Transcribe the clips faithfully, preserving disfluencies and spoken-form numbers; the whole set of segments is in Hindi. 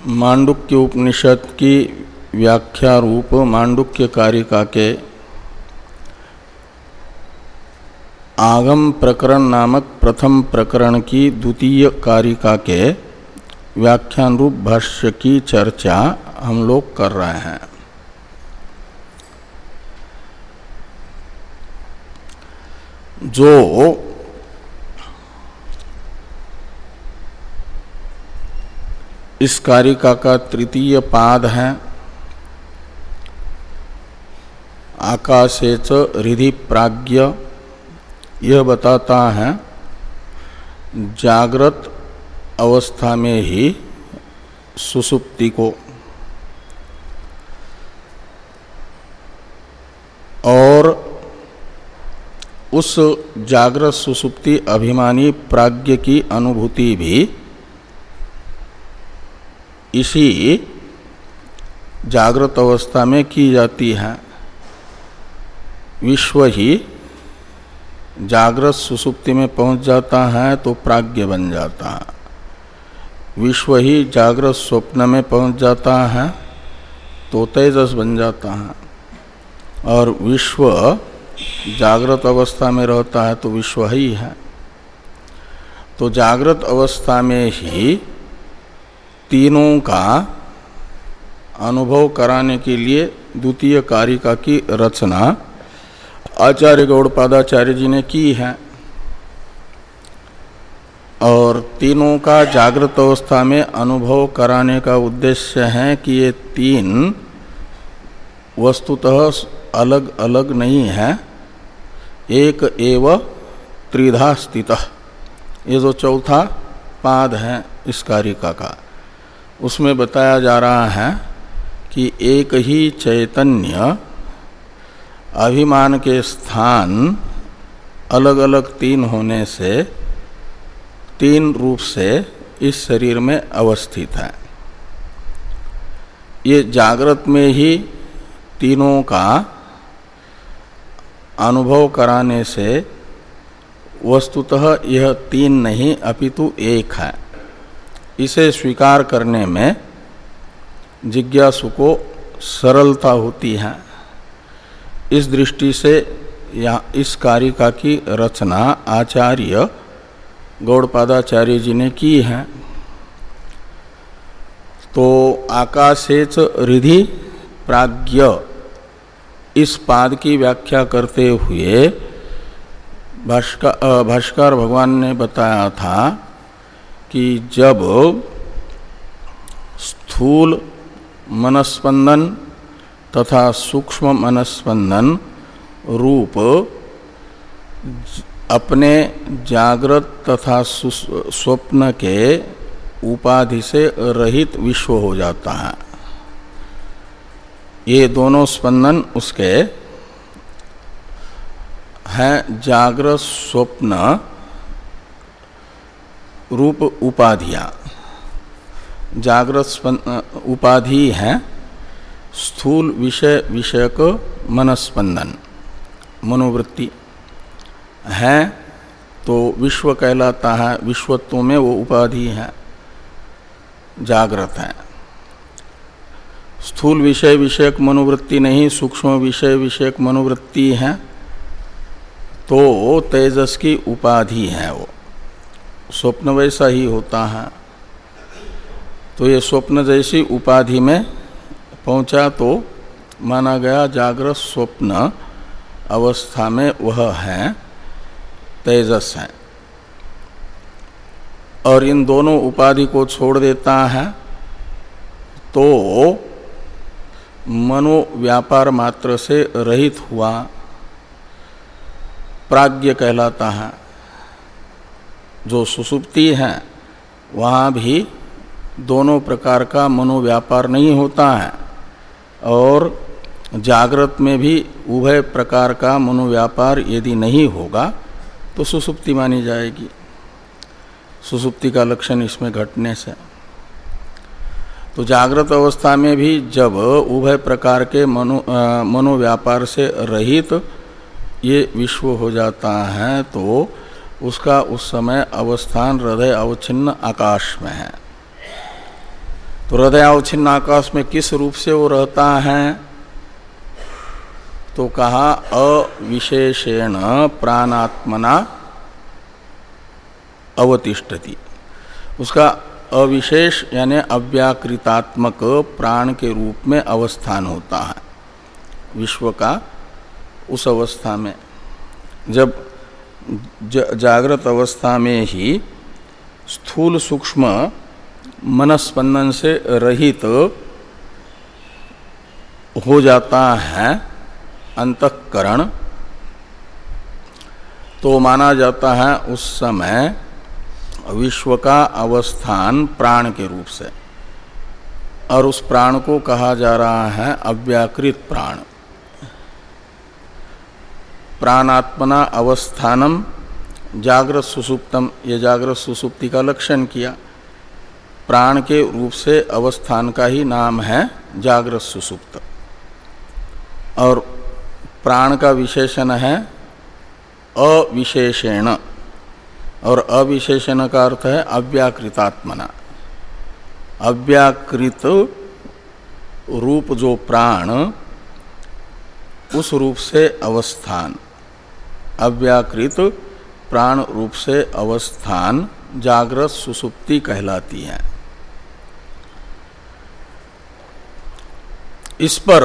मांडुक्य उपनिषद की व्याख्या रूप मांडुक्य कारिका के आगम प्रकरण नामक प्रथम प्रकरण की द्वितीय कारिका के व्याख्यान रूप भाष्य की चर्चा हम लोग कर रहे हैं। जो इस कारिका का तृतीय पाद है, आकाशेच हृदि प्राज्ञ, यह बताता है जागृत अवस्था में ही सुसुप्ति को और उस जागृत सुसुप्ति अभिमानी प्राज्ञ की अनुभूति भी इसी जागृत अवस्था में की जाती है। विश्व ही जागृत सुसुप्ति में पहुंच जाता है तो प्राज्ञ बन जाता है, विश्व ही जागृत स्वप्न में पहुंच जाता है तो तेजस बन जाता है, और विश्व जागृत अवस्था में रहता है तो विश्व ही है। तो जागृत अवस्था में ही तीनों का अनुभव कराने के लिए द्वितीय कारिका की रचना आचार्य गौड़पादाचार्य जी ने की है, और तीनों का जागृत अवस्था में अनुभव कराने का उद्देश्य है कि ये तीन वस्तुतः अलग अलग नहीं है, एक एव त्रिधा स्थितः। ये जो चौथा पाद है इस कारिका का, उसमें बताया जा रहा है कि एक ही चैतन्य अभिमान के स्थान अलग अलग तीन होने से तीन रूप से इस शरीर में अवस्थित है। ये जागृत में ही तीनों का अनुभव कराने से वस्तुतः यह तीन नहीं अपितु एक है, इसे स्वीकार करने में जिज्ञासु को सरलता होती है। इस दृष्टि से यहाँ इस कारिका की रचना आचार्य गौड़पादाचार्य जी ने की है। तो आकाशेच हृदि प्राज्ञ इस पाद की व्याख्या करते हुए भाष्कर भाष्कर भगवान ने बताया था कि जब स्थूल मनस्पंदन तथा सूक्ष्म मनस्पंदन रूप अपने जागृत तथा स्वप्न के उपाधि से रहित विश्व हो जाता है। ये दोनों स्पंदन उसके हैं जागृत स्वप्न रूप उपाधियां। जागृत उपाधि है स्थूल विषय विषयक मनस्पंदन, मनोवृत्ति है तो विश्व कहलाता है, विश्वत्व में वो उपाधि है, जागृत है। स्थूल विषय विषयक मनोवृत्ति नहीं, सूक्ष्म विषय विषयक मनोवृत्ति है तो तेजस की उपाधि है। वो स्वप्न वैसा ही होता है, तो ये स्वप्न जैसी उपाधि में पहुंचा तो माना गया जागृत स्वप्न अवस्था में वह है, तेजस है। और इन दोनों उपाधि को छोड़ देता है तो मनोव्यापार मात्र से रहित हुआ प्राज्ञ कहलाता है। जो सुसुप्ति है वहाँ भी दोनों प्रकार का मनोव्यापार नहीं होता है, और जागृत में भी उभय प्रकार का मनोव्यापार यदि नहीं होगा तो सुसुप्ति मानी जाएगी, सुसुप्ति का लक्षण इसमें घटने से। तो जागृत अवस्था में भी जब उभय प्रकार के मनो मनोव्यापार से रहित ये विश्व हो जाता है तो उसका उस समय अवस्थान हृदय अवच्छिन्न आकाश में है। तो हृदयावच्छिन्न आकाश में किस रूप से वो रहता है? तो कहा अविशेषेण प्राणात्मना अवतिष्ठति। उसका अविशेष यानी अव्याकृतात्मक प्राण के रूप में अवस्थान होता है विश्व का। उस अवस्था में जब जागृत अवस्था में ही स्थूल सूक्ष्म मनस्पंदन से रहित हो जाता है अंतःकरण, तो माना जाता है उस समय विश्व का अवस्थान प्राण के रूप से, और उस प्राण को कहा जा रहा है अव्याकृत प्राण। प्राणात्मना अवस्थानम जागृत सुसुप्तम, ये जागृत सुसुप्ति का लक्षण किया। प्राण के रूप से अवस्थान का ही नाम है जागृत सुसुप्त, और प्राण का विशेषण है अविशेषेण, और अविशेषण का अर्थ है अव्याकृतात्मना। अव्याकृत रूप जो प्राण, उस रूप से अवस्थान, अव्याकृत प्राण रूप से अवस्थान जागृत सुसुप्ति कहलाती है। इस पर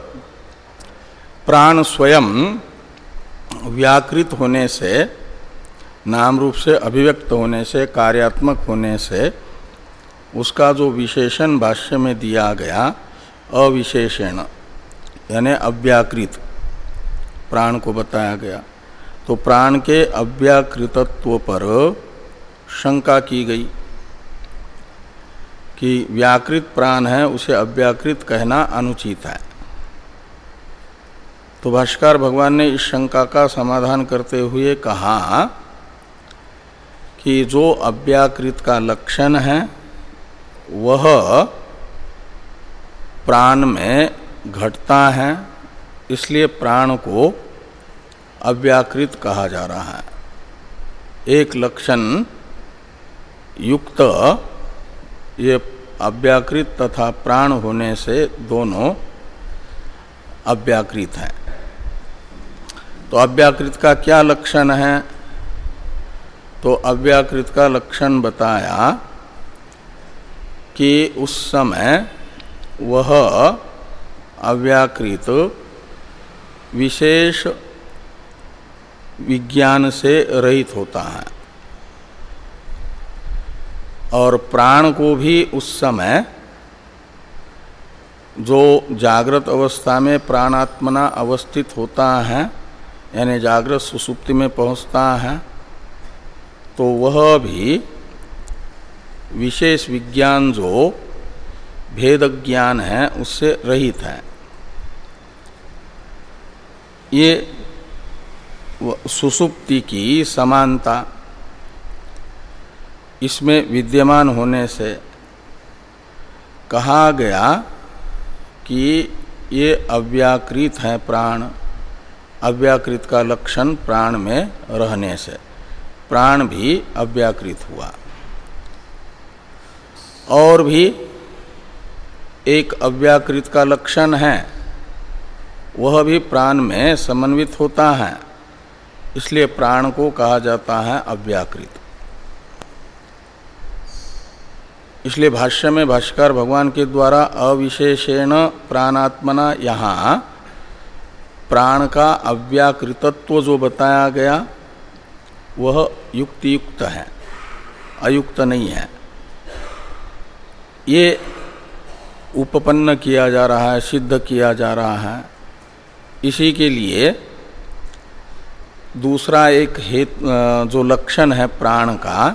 प्राण स्वयं व्याकृत होने से, नाम रूप से अभिव्यक्त होने से, कार्यात्मक होने से, उसका जो विशेषण भाष्य में दिया गया अविशेषेण यानी अव्याकृत प्राण को बताया गया, तो प्राण के अव्याकृतत्व पर शंका की गई कि व्याकृत प्राण है उसे अव्याकृत कहना अनुचित है। तो भाष्यकार भगवान ने इस शंका का समाधान करते हुए कहा कि जो अव्याकृत का लक्षण है वह प्राण में घटता है, इसलिए प्राण को अव्याकृत कहा जा रहा है। एक लक्षण युक्त ये अव्याकृत तथा प्राण होने से दोनों अव्याकृत हैं। तो अव्याकृत का क्या लक्षण है? तो अव्याकृत का लक्षण बताया कि उस समय वह अव्याकृत विशेष विज्ञान से रहित होता है, और प्राण को भी उस समय जो जागृत अवस्था में प्राणात्मना अवस्थित होता है यानी जागृत सुसुप्ति में पहुंचता है, तो वह भी विशेष विज्ञान जो भेद ज्ञान है उससे रहित है। ये सुसुप्ति की समानता इसमें विद्यमान होने से कहा गया कि ये अव्याकृत है प्राण। अव्याकृत का लक्षण प्राण में रहने से प्राण भी अव्याकृत हुआ। और भी एक अव्याकृत का लक्षण है, वह भी प्राण में समन्वित होता है, इसलिए प्राण को कहा जाता है अव्याकृत। इसलिए भाष्य में भाष्यकार भगवान के द्वारा अविशेषेण प्राणात्मना, यहाँ प्राण का अव्याकृतत्व जो बताया गया वह युक्ति युक्त है, अयुक्त नहीं है। ये उपपन्न किया जा रहा है, सिद्ध किया जा रहा है। इसी के लिए दूसरा एक हेतु जो लक्षण है प्राण का,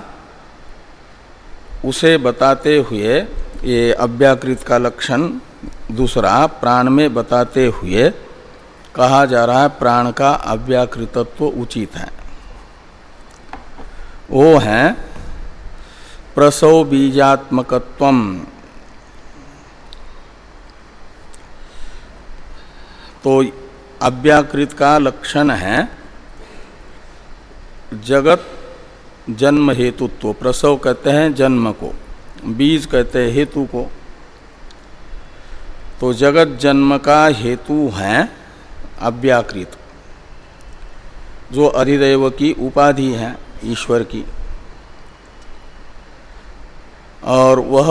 उसे बताते हुए ये अव्याकृत का लक्षण दूसरा प्राण में बताते हुए कहा जा रहा है प्राण का अव्याकृतत्व उचित है। वो है प्रसव बीजात्मकत्वम। तो अव्याकृत का लक्षण है जगत जन्म हेतुत्व। प्रसव कहते हैं जन्म को, बीज कहते हैं हेतु को। तो जगत जन्म का हेतु है अव्याकृत, जो अधिदैव की उपाधि है ईश्वर की, और वह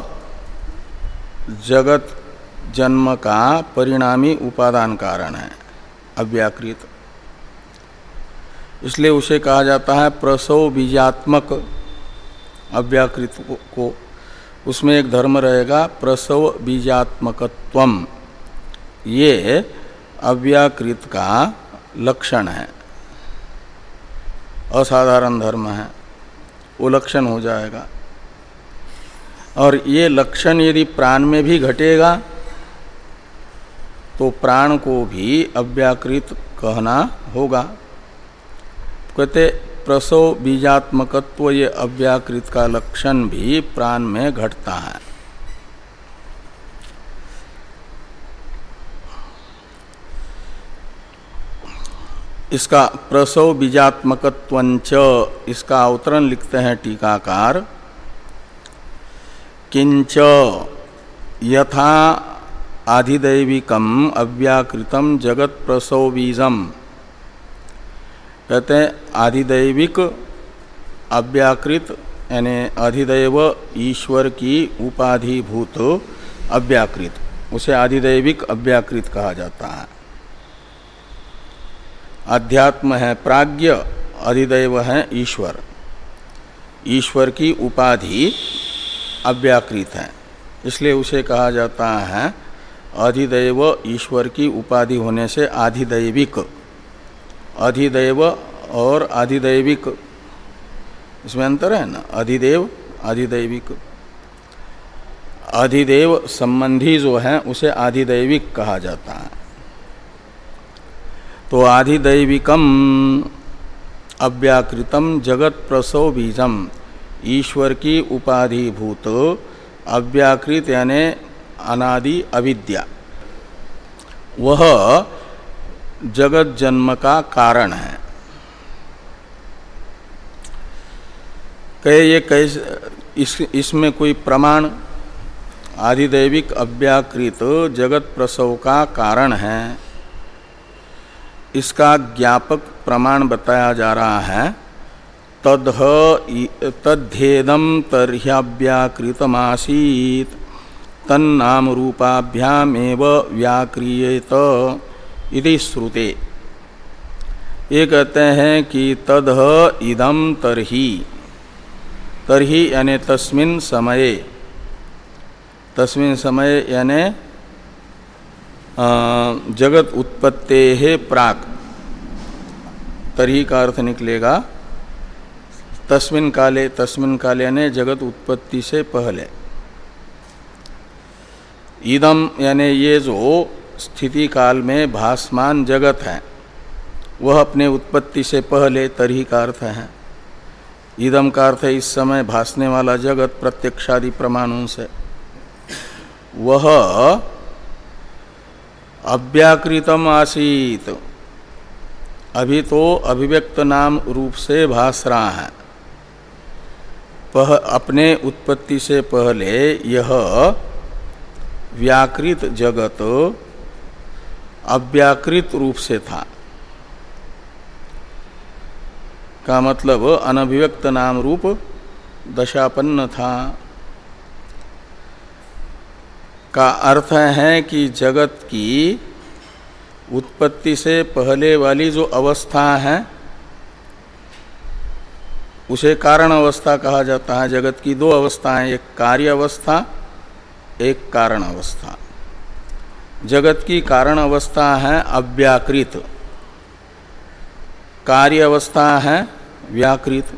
जगत जन्म का परिणामी उपादान कारण है अव्याकृत। इसलिए उसे कहा जाता है प्रसव बीजात्मक अव्याकृत को। उसमें एक धर्म रहेगा प्रसव बीजात्मकत्वम, ये अव्याकृत का लक्षण है, असाधारण धर्म है, वो लक्षण हो जाएगा। और ये लक्षण यदि प्राण में भी घटेगा तो प्राण को भी अव्याकृत कहना होगा। कहते प्रसव बीजात्मकत्व ये अव्याकृत का लक्षण भी प्राण में घटता है। इसका प्रसव बीजात्मकत्वंच, इसका अवतरण लिखते हैं टीकाकार, किंच यथा आधिदैविकम अव्याकृतम जगत प्रसव बीजम। कहते हैं आधिदैविक अव्याकृत यानी अधिदैव ईश्वर की उपाधिभूत अव्याकृत, उसे आधिदैविक अव्याकृत कहा जाता है। अध्यात्म है प्राज्ञ, अधिदैव है ईश्वर, ईश्वर की उपाधि अव्याकृत है, इसलिए उसे कहा जाता है अधिदैव ईश्वर की उपाधि होने से आधिदैविक। अधिदैव और आधिदैविक इसमें अंतर है ना, अधिदेव आधिदैविक। अधिदेव संबंधी जो है उसे आधिदैविक कहा जाता है। तो आधिदैविकम अव्याकृतम जगत प्रसव बीजम, ईश्वर की उपाधिभूत अव्याकृत यानी अनादि अविद्या, वह जगत जन्म का कारण है। कहे ये कैसे, इस इसमें कोई प्रमाण आधिदैविक अव्याकृत जगत प्रसव का कारण है, इसका ज्ञापक प्रमाण बताया जा रहा है। तद्ह तद्धेदम तर्ह्यव्याकृतमासीत तन्नाम रूपाभ्यामेव व्याक्रियेत इति श्रुते। ये कहते हैं कि तद्ह इदम तर्हि, तर्हि यानी तस्मिन् समये, तस्मिन् समय यानी जगत उत्पत्तेः प्राक्, तर्हि का अर्थ निकलेगा तस्मिन् काले, तस्मिन् काले यानी जगत उत्पत्ति से पहले। इदम यानी ये जो स्थिति काल में भासमान जगत है वह अपने उत्पत्ति से पहले, तर्हि का अर्थ है। इदम का अर्थ है इस समय भासने वाला जगत प्रत्यक्षादि प्रमाणों से, वह अव्याकृतम आसीत, अभी तो अभिव्यक्त नाम रूप से भास रहा है। पह, अपने उत्पत्ति से पहले यह व्याकृत जगत अव्याकृत रूप से था, का मतलब अनभिव्यक्त नाम रूप दशापन्न था। का अर्थ है कि जगत की उत्पत्ति से पहले वाली जो अवस्था है उसे कारण अवस्था कहा जाता है। जगत की दो अवस्थाएं, एक कार्य अवस्था, एक कारण अवस्था। जगत की कारण अवस्था है अव्याकृत, कार्य अवस्था है व्याकृत।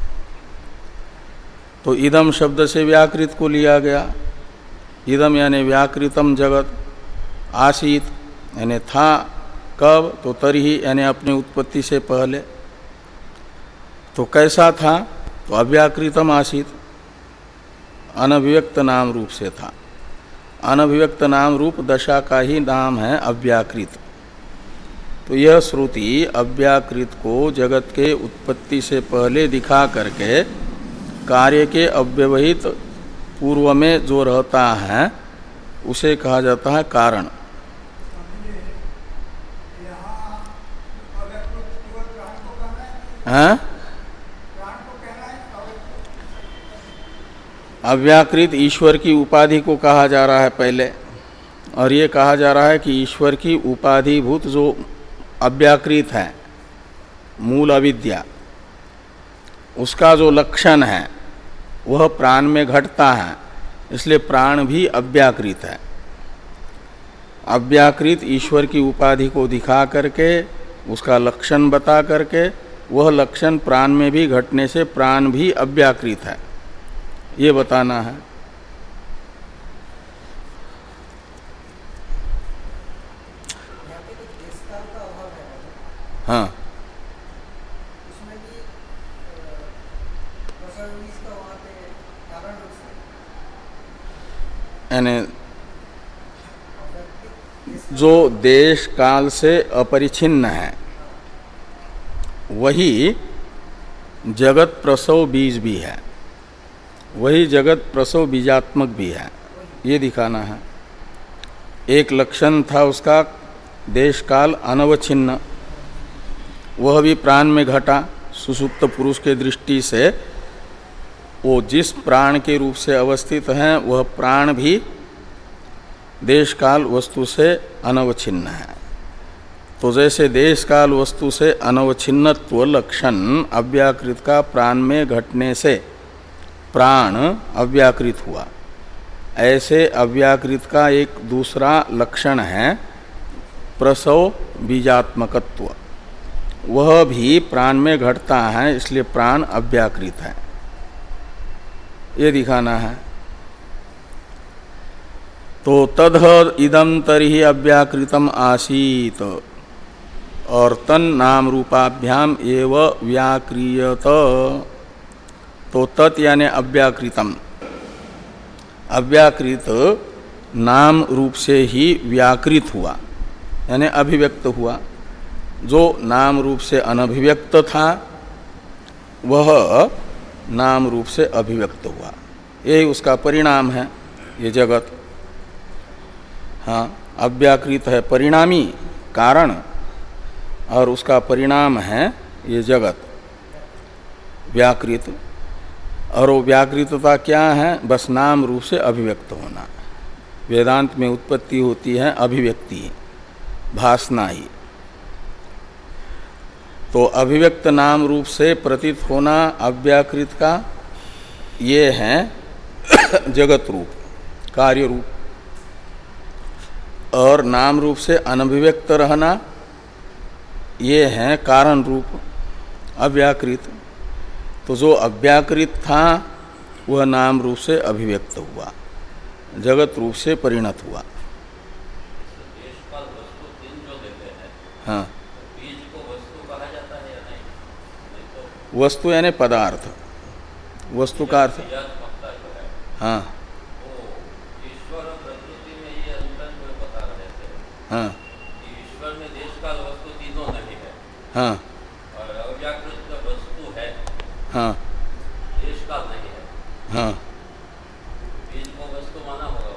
तो इदम शब्द से व्याकृत को लिया गया। इदम यानी व्याकृतम जगत, आसीत यानी था, कब, तो तर्हि यानी अपनी उत्पत्ति से पहले। तो कैसा था, तो अव्याकृतम आसीत, अनभिव्यक्त नाम रूप से था। अनभिव्यक्त नाम रूप दशा का ही नाम है अव्याकृत। तो यह श्रुति अव्याकृत को जगत के उत्पत्ति से पहले दिखा करके कार्य के अव्यवहित पूर्व में जो रहता है उसे कहा जाता है कारण। हाँ? अव्याकृत ईश्वर की उपाधि को कहा जा रहा है पहले, और ये कहा जा रहा है कि ईश्वर की उपाधिभूत जो अव्याकृत है मूल अविद्या, उसका जो लक्षण है वह प्राण में घटता है, इसलिए प्राण भी अव्याकृत है। अव्याकृत ईश्वर की उपाधि को दिखा करके उसका लक्षण बता करके वह लक्षण प्राण में भी घटने से प्राण भी अव्याकृत है, ये बताना है। हाँ, यानी जो देश काल से अपरिछिन्न है वही जगत प्रसव बीज भी है, वही जगत प्रसव बीजात्मक भी है, ये दिखाना है। एक लक्षण था उसका देश काल अनवच्छिन्न, वह भी प्राण में घटा। सुसुप्त पुरुष के दृष्टि से वो जिस प्राण के रूप से अवस्थित हैं वह प्राण भी देश काल वस्तु से अनवच्छिन्न है। तो जैसे देश काल वस्तु से अनवच्छिन्नत्व लक्षण अव्याकृत का प्राण में घटने से प्राण अव्याकृत हुआ, ऐसे अव्याकृत का एक दूसरा लक्षण है प्रसव बीजात्मकत्व, वह भी प्राण में घटता है, इसलिए प्राण अव्याकृत है, ये दिखाना है। तो तद इदं तर्हि अव्याकृतम आसीत, और तन नाम रूपाभ्याम एव व्याक्रियत। तो तत् यानी अव्याकृतम, अव्याकृत नाम रूप से ही व्याकृत हुआ, यानी अभिव्यक्त हुआ। जो नाम रूप से अनभिव्यक्त था वह नाम रूप से अभिव्यक्त हुआ, यही उसका परिणाम है ये जगत। हाँ, अव्याकृत है परिणामी कारण, और उसका परिणाम है ये जगत व्याकृत। और वो व्याकृतता क्या है? बस नाम रूप से अभिव्यक्त होना। वेदांत में उत्पत्ति होती है अभिव्यक्ति, भासना ही। तो अभिव्यक्त नाम रूप से प्रतीत होना अव्याकृत का ये है जगत रूप, कार्य रूप। और नाम रूप से अनभिव्यक्त रहना ये है कारण रूप, अव्याकृत। तो जो अव्याकृत था वह नाम रूप से अभिव्यक्त हुआ, जगत रूप से परिणत हुआ। हाँ, वस्तु यानी पदार्थ, वस्तु का अर्थ हाँ हाँ ईश्वर में देश काल वस्तु तीनों नहीं है। हाँ, और अव्याकृत वस्तु है। हाँ, देश काल नहीं है। हाँ, बीज को वस्तु माना होगा,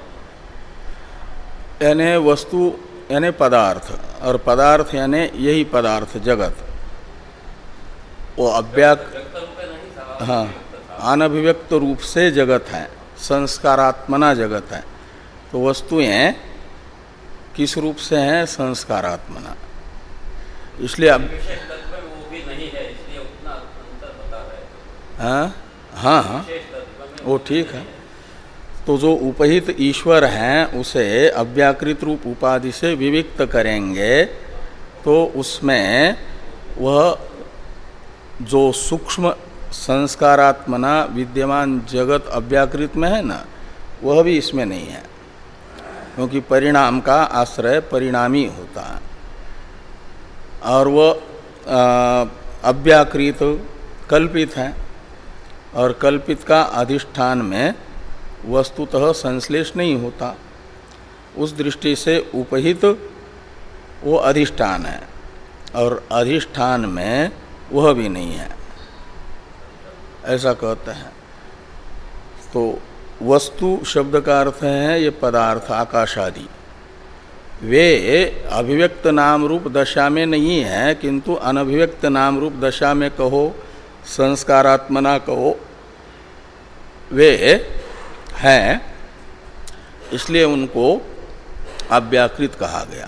यानी वस्तु यानी पदार्थ, और पदार्थ यानी यही पदार्थ जगत। वो अव्याकृत हाँ अनभिव्यक्त रूप से जगत है, संस्कारात्मना जगत है। तो वस्तुएं किस रूप से हैं? संस्कारात्मना। इसलिए अब वो भी नहीं है, इसलिए उतना अंतर बता रहे हैं। हाँ हाँ हाँ वो ठीक है। तो जो उपहित ईश्वर हैं उसे अव्याकृत रूप उपाधि से विविक्त करेंगे तो उसमें वह जो सूक्ष्म संस्कारात्मना विद्यमान जगत अव्याकृत में है ना, वह भी इसमें नहीं है, क्योंकि परिणाम का आश्रय परिणामी होता है। और वह अव्याकृत कल्पित है, और कल्पित का अधिष्ठान में वस्तुतः संश्लेष नहीं होता। उस दृष्टि से उपहित वो अधिष्ठान है, और अधिष्ठान में वह भी नहीं है, ऐसा कहते हैं। तो वस्तु शब्द का अर्थ है ये पदार्थ आकाश आदि, वे अभिव्यक्त नाम रूप दशा में नहीं है, किंतु अनभिव्यक्त नाम रूप दशा में कहो, संस्कारात्मना कहो, वे हैं, इसलिए उनको अव्याकृत कहा गया।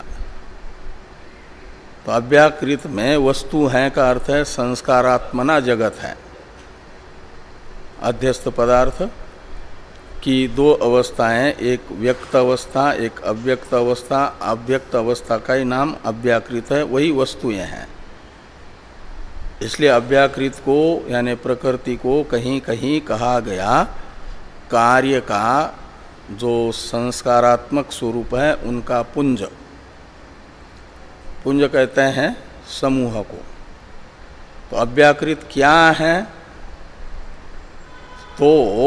तो अव्याकृत में वस्तु है का अर्थ है संस्कारात्मना जगत है। अध्यस्त पदार्थ की दो अवस्थाएं, एक व्यक्त अवस्था, एक अव्यक्त अवस्था। अव्यक्त अवस्था का ही नाम अव्याकृत है, वही वस्तुएं हैं। इसलिए अव्याकृत को यानी प्रकृति को कहीं कहीं कहा गया कार्य का जो संस्कारात्मक स्वरूप है उनका पुंज। पुंज कहते हैं समूह को। तो अव्याकृत क्या है? तो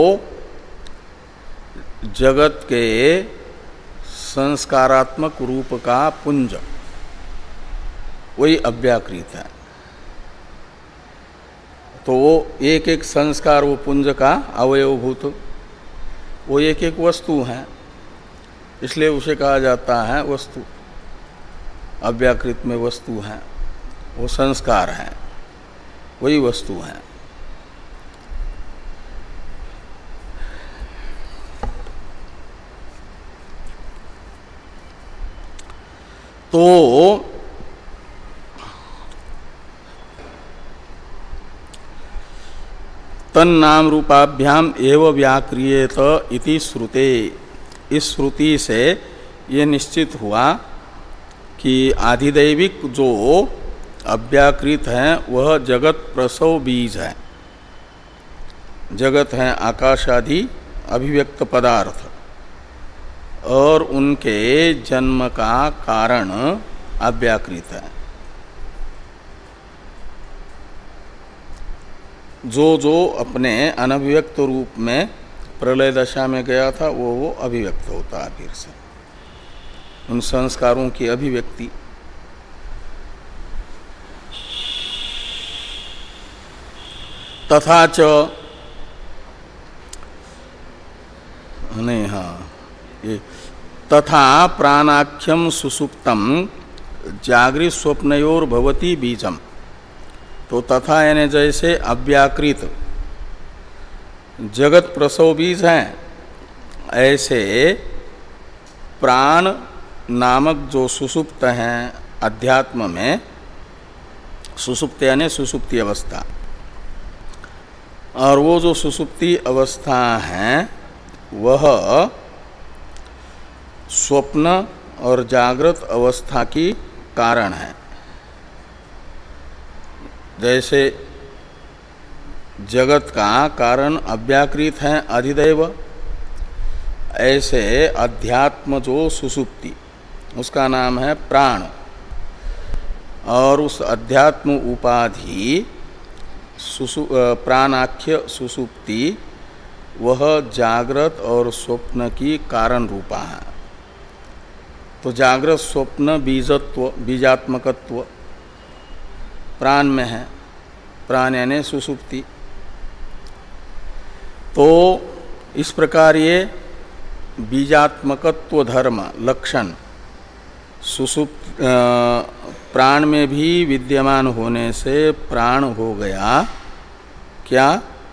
जगत के संस्कारात्मक रूप का पुंज, वही अव्याकृत है। तो वो एक एक संस्कार वो पुंज का अवयवभूत, वो एक एक वस्तु है, इसलिए उसे कहा जाता है वस्तु। अव्याकृत में वस्तु है, वो संस्कार है, वही वस्तु है। तो तन्नाम रूपाभ्याम एव व्याक्रियेत इति श्रुते, इस श्रुति से ये निश्चित हुआ कि आधिदैविक जो अव्याकृत है वह जगत प्रसव बीज है। जगत है आकाश आदि अभिव्यक्त पदार्थ, और उनके जन्म का कारण अव्याकृत है। जो जो अपने अनभिव्यक्त रूप में प्रलय दशा में गया था वो वो अभिव्यक्त होता है फिर से, उन संस्कारों की अभिव्यक्ति। तथा च नहीं, हाँ ये तथा प्राणाख्यम सुसुप्तम जागृत स्वप्नयोर भवति बीजम। तो तथा यानी जैसे अव्याकृत जगत प्रसव बीज है, ऐसे प्राण नामक जो सुसुप्त हैं अध्यात्म में, सुसुप्त यानी सुसुप्ति अवस्था, और वो जो सुसुप्ति अवस्था है वह स्वप्न और जागृत अवस्था की कारण है। जैसे जगत का कारण अव्याकृत है अधिदैव, ऐसे अध्यात्म जो सुसुप्ति उसका नाम है प्राण, और उस अध्यात्म उपाधि सुसु प्राणाख्य सुसुप्ति वह जागृत और स्वप्न की कारण रूपा है। तो जागृत स्वप्न बीजत्व बीजात्मकत्व प्राण में है, प्राण यानी सुसुप्ति। तो इस प्रकार ये बीजात्मकत्व धर्म लक्षण सुसुप्त प्राण में भी विद्यमान होने से प्राण हो गया क्या?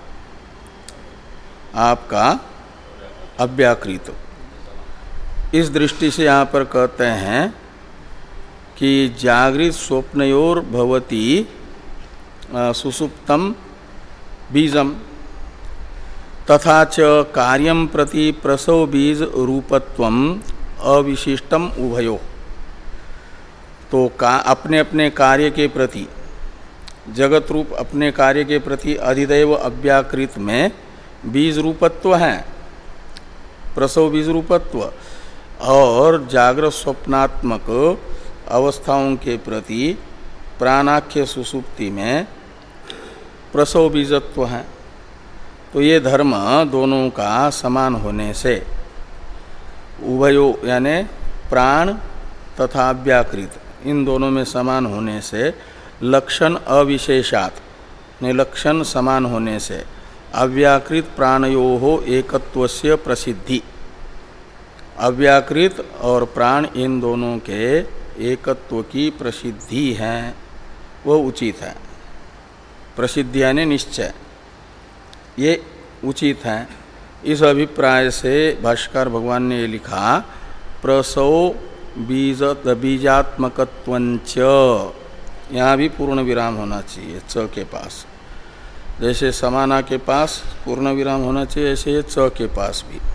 आपका अव्याकृत। इस दृष्टि से यहाँ पर कहते हैं कि जागृत स्वप्नयोर भवति सुसुप्तम बीजम तथा च कार्यम प्रति प्रसव बीज रूपत्वम अविशिष्टम उभयो। तो का अपने अपने कार्य के प्रति, जगत रूप अपने कार्य के प्रति अधिदैव अव्याकृत में बीज रूपत्व है, प्रसव बीज रूपत्व, और जागृत स्वप्नात्मक अवस्थाओं के प्रति प्राणाख्य सुसुप्ति में प्रसव बीजत्व है। तो ये धर्म दोनों का समान होने से उभयो यानी प्राण तथा अव्याकृत इन दोनों में समान होने से लक्षण अविशेषात, लक्षण समान होने से अव्याकृत प्राणयोः एकत्वस्य प्रसिद्धि। अव्याकृत और प्राण इन दोनों के एकत्व की प्रसिद्धि है, वह उचित है। प्रसिद्धि यानी निश्चय, ये उचित है। इस अभिप्राय से भाष्कर भगवान ने लिखा प्रसव बीज बीजात्मकत्वंच, यहाँ भी पूर्ण विराम होना चाहिए च के पास। जैसे समाना के पास पूर्ण विराम होना चाहिए, ऐसे च के पास भी।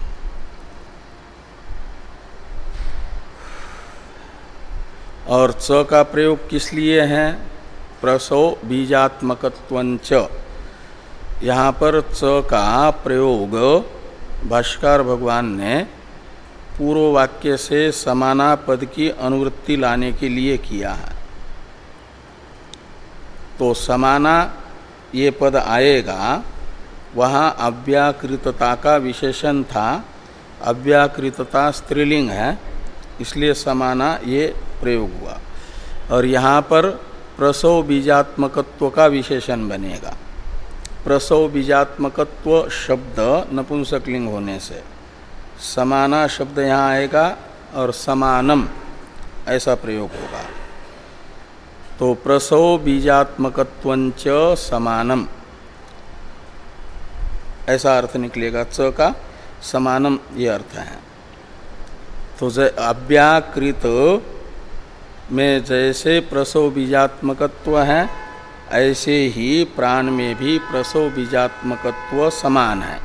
और च का प्रयोग किस लिए है? प्रसव बीजात्मकत्वंच। यहाँ पर च का प्रयोग भाष्कर भगवान ने पूर्व वाक्य से समाना पद की अनुवृत्ति लाने के लिए किया है। तो समाना ये पद आएगा, वहाँ अव्याकृतता का विशेषण था। अव्याकृतता स्त्रीलिंग है, इसलिए समाना ये प्रयोग हुआ। और यहाँ पर प्रसव बीजात्मकत्व का विशेषण बनेगा। प्रसव बीजात्मकत्व शब्द नपुंसकलिंग होने से समाना शब्द यहाँ आएगा और समानम ऐसा प्रयोग होगा। तो प्रसव बीजात्मकत्वंच समानम ऐसा अर्थ निकलेगा। च का समानम ये अर्थ है। तो अव्याकृत में जैसे प्रसव बीजात्मकत्व है, ऐसे ही प्राण में भी प्रसव बीजात्मकत्व समान है।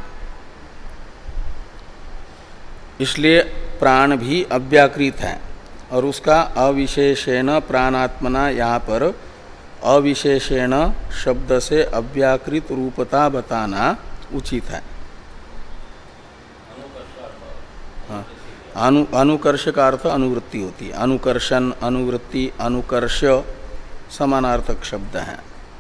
इसलिए प्राण भी अव्याकृत है और उसका अविशेषेण प्राणात्मना, यहाँ पर अविशेषेण शब्द से अव्याकृत रूपता बताना उचित है। हाँ, अनु अनुकर्ष का अर्थ अनुवृत्ति होती है। अनुकर्षण, अनुवृत्ति, अनुकर्ष समानार्थक शब्द हैं।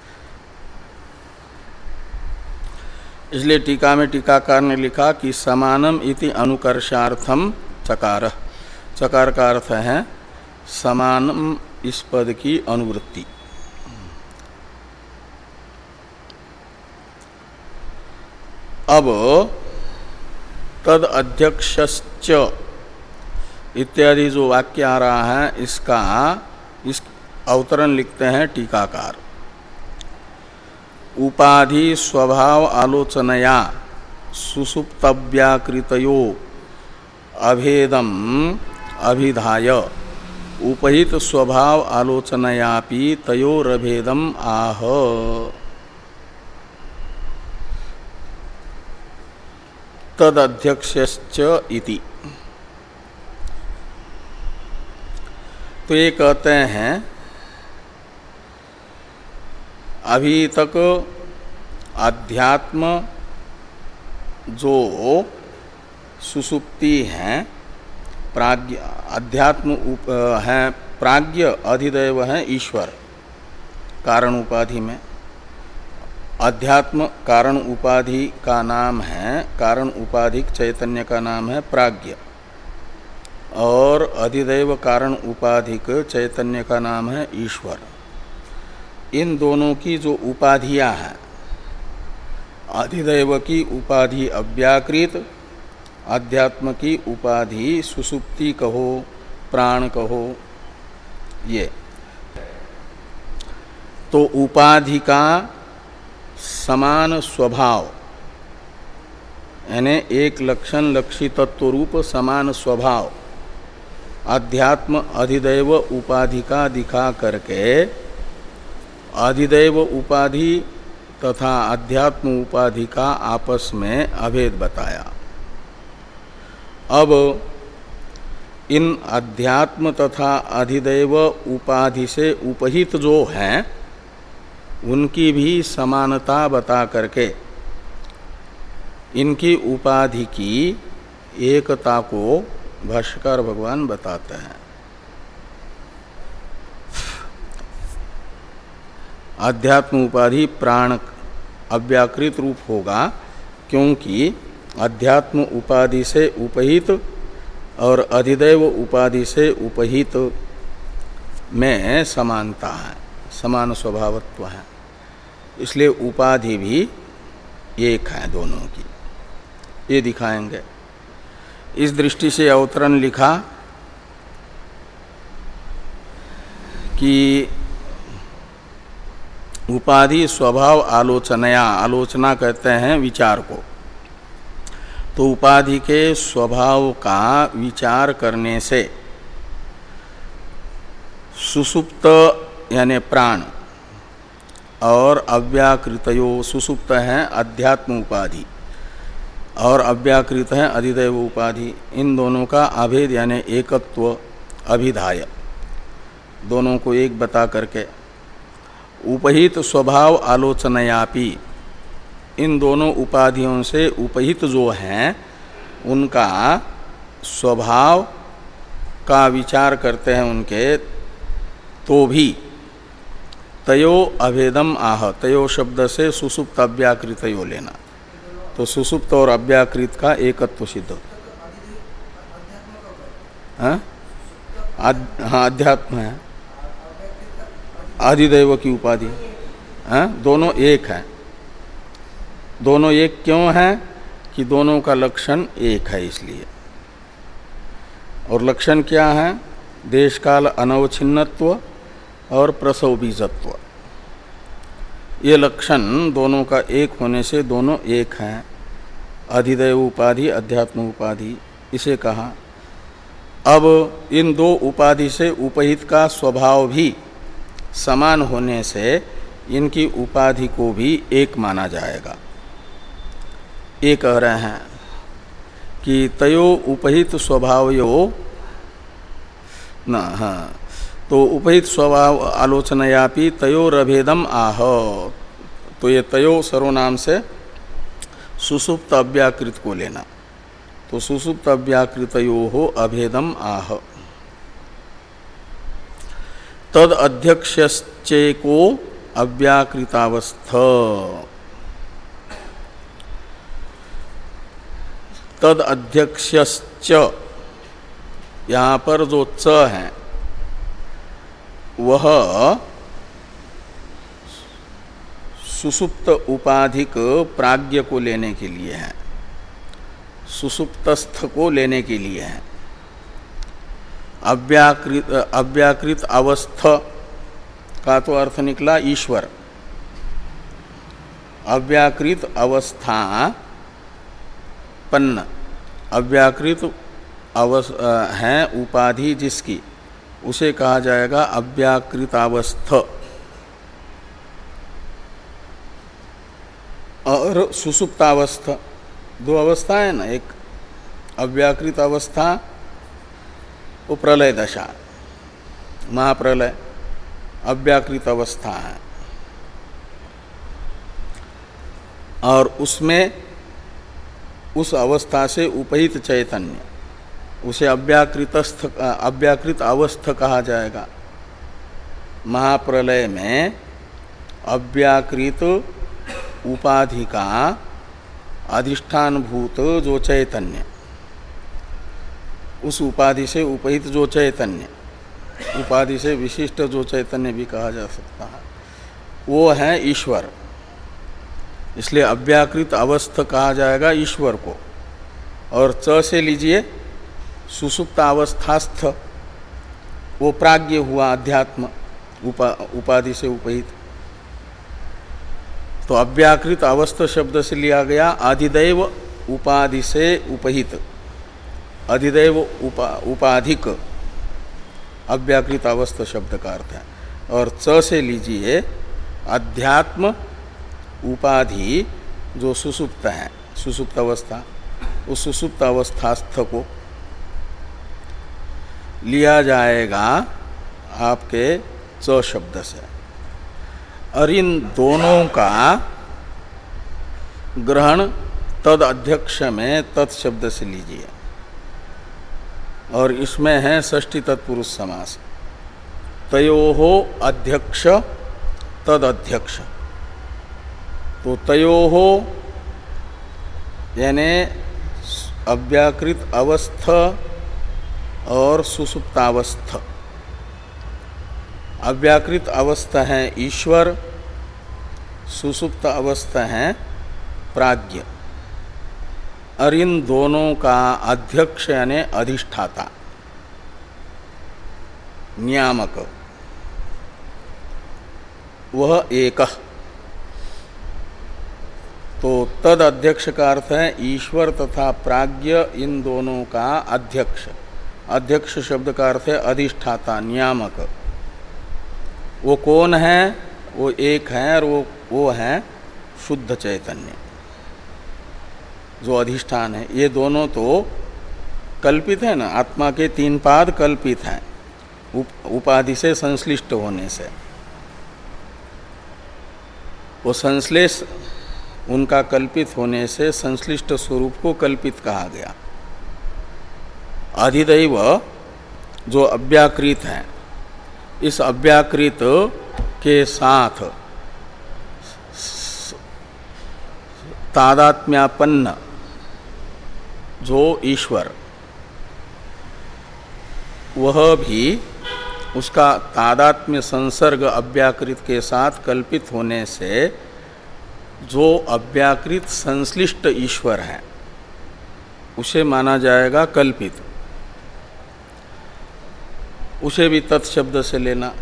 इसलिए टीका में टीकाकार ने लिखा कि समानम इति अनुकर्षार्थम चकार। चकार का अर्थ है समानम इस पद की अनुवृत्ति। अब तद अध्यक्षश्च इत्यादि जो वाक्य आ रहा है, इसका इस अवतरण लिखते हैं टीकाकार। उपाधि स्वभाव आलोचनया सुसुप्तव्याकृतयो अभेदम अभिधाय उपहित स्वभाव आलोचनयापि तयोरभेदम आह। तदध्यक्षश्च इति। तो ये कहते हैं अभी तक अध्यात्म जो सुसुप्ति है, प्राज्ञ अध्यात्म है, प्राज्ञ अधिदैव है ईश्वर कारण उपाधि में। अध्यात्म कारण उपाधि का नाम है, कारण उपाधिक चैतन्य का नाम है प्राज्ञ, और अधिदैव कारण उपाधिक चैतन्य का नाम है ईश्वर। इन दोनों की जो उपाधियां हैं, अधिदैव की उपाधि अव्याकृत, अध्यात्म की उपाधि सुसुप्ति कहो, प्राण कहो, ये तो उपाधि का समान स्वभाव, यानी एक लक्षण लक्षित तत्व रूप समान स्वभाव अध्यात्म अधिदैव उपाधि का दिखा करके अधिदैव उपाधि तथा अध्यात्म उपाधि का आपस में अभेद बताया। अब इन अध्यात्म तथा अधिदैव उपाधि से उपहित जो हैं, उनकी भी समानता बता करके इनकी उपाधि की एकता को भाष्यकार भगवान बताते हैं। अध्यात्म उपाधि प्राण अव्याकृत रूप होगा, क्योंकि अध्यात्म उपाधि से उपहित और अधिदैव उपाधि से उपहित में समानता है, समान स्वभावत्व है। इसलिए उपाधि भी एक है दोनों की, ये दिखाएंगे। इस दृष्टि से अवतरण लिखा कि उपाधि स्वभाव आलोचनया, आलोचना कहते हैं विचार को, तो उपाधि के स्वभाव का विचार करने से सुसुप्त यानी प्राण और अव्याकृतयो, सुसुप्त है अध्यात्म उपाधि और अव्याकृत है अधिदैव उपाधि, इन दोनों का अभेद यानी एकत्व अभिधाय, दोनों को एक बता करके उपहित स्वभाव आलोचनयापि, इन दोनों उपाधियों से उपहित जो हैं उनका स्वभाव का विचार करते हैं उनके, तो भी तयो अभेदम आह, तयो शब्द से सुसुप्त अव्याकृतयो लेना, तो सुसुप्त और अव्याकृत का एकत्व सिद्ध होता है। हाँ, अध्यात्म है, आदिदैव की उपाधि है, दोनों एक है। दोनों एक क्यों है कि दोनों का लक्षण एक है इसलिए। और लक्षण क्या है? देश काल अनवच्छिन्नत्व और प्रसव बीजत्व, ये लक्षण दोनों का एक होने से दोनों एक हैं। अधिदैव उपाधि अध्यात्म उपाधि इसे कहा। अब इन दो उपाधि से उपहित का स्वभाव भी समान होने से इनकी उपाधि को भी एक माना जाएगा। ये कह रहे हैं कि तयो उपहित स्वभावयो न, हाँ, तो उपहित स्वभाव आलोचनयापि तयोरभेदम आह, तो ये तयो सर्वनाम से सुसुप्त अव्याकृत को लेना, तो सुसुप्त अव्याकृतयो हो अभेदम आह। तद अध्यक्षश्चेको अव्याकृतावस्थ, तद अध्यक्षश्च, यहाँ पर जो च है वह सुसुप्त उपाधिक प्राज्ञ को लेने के लिए है, सुसुप्तस्थ को लेने के लिए है। अव्याकृत अव्याकृत अवस्थ का तो अर्थ निकला ईश्वर, अव्याकृत अवस्था पन्न, अव्याकृत अवस है उपाधि जिसकी, उसे कहा जाएगा अव्याकृतावस्थ। और सुसुप्तावस्थ, दो अवस्था है ना, एक अव्याकृत अवस्था वो प्रलय दशा, महाप्रलय, अव्याकृत अवस्था है, और उसमें उस अवस्था से उपहित चैतन्य, उसे अव्याकृतस्थ अव्याकृत अवस्थ कहा जाएगा। महाप्रलय में अव्याकृत उपाधि का अधिष्ठानभूत जो चैतन्य, उस उपाधि से उपहित जो चैतन्य, उपाधि से विशिष्ट जो चैतन्य भी कहा जा सकता है, वो है ईश्वर। इसलिए अव्याकृत अवस्थ कहा जाएगा ईश्वर को। और च से लीजिए सुसुप्त अवस्थास्थ, वो प्राज्ञ हुआ अध्यात्म, उपा, उपाधि से उपहित। तो अव्याकृत अवस्थ शब्द से लिया गया अधिदैव उपाधि से उपहित, अधिदैव उपा, उपाधिक अव्याकृत अवस्थ शब्द का अर्थ है। और च से लीजिए अध्यात्म उपाधि जो सुसुप्त है, सुसुप्त अवस्था, उस सुसुप्त अवस्थास्थ को लिया जाएगा आपके च शब्द से। और इन दोनों का ग्रहण तद अध्यक्ष में तत् शब्द से लीजिए, और इसमें है षष्ठी तत्पुरुष समास। तयोहो अध्यक्ष तद अध्यक्ष, तो तयोहो यानी अव्याकृत अवस्थ और सुसुप्तावस्थ। अव्याकृत अवस्था है ईश्वर, सुसुप्त अवस्था है प्राज्ञ और इन दोनों का अध्यक्ष यानी अधिष्ठाता नियामक वह एक। तो तद अध्यक्ष का अर्थ है ईश्वर तथा प्राज्ञ इन दोनों का अध्यक्ष। अध्यक्ष शब्द का अर्थ है अधिष्ठाता नियामक। वो कौन है? वो एक है और वो वो है शुद्ध चैतन्य जो अधिष्ठान है। ये दोनों तो कल्पित है ना, आत्मा के तीन पाद कल्पित हैं उप, उपाधि से संश्लिष्ट होने से। वो संश्लेष उनका कल्पित होने से संश्लिष्ट स्वरूप को कल्पित कहा गया। अधिदैव जो अव्याकृत है, इस अव्याकृत के साथ तादात्म्यापन्न जो ईश्वर, वह भी उसका तादात्म्य संसर्ग अव्याकृत के साथ कल्पित होने से जो अव्याकृत संश्लिष्ट ईश्वर है उसे माना जाएगा कल्पित। उसे भी तत्शब्द से लेना।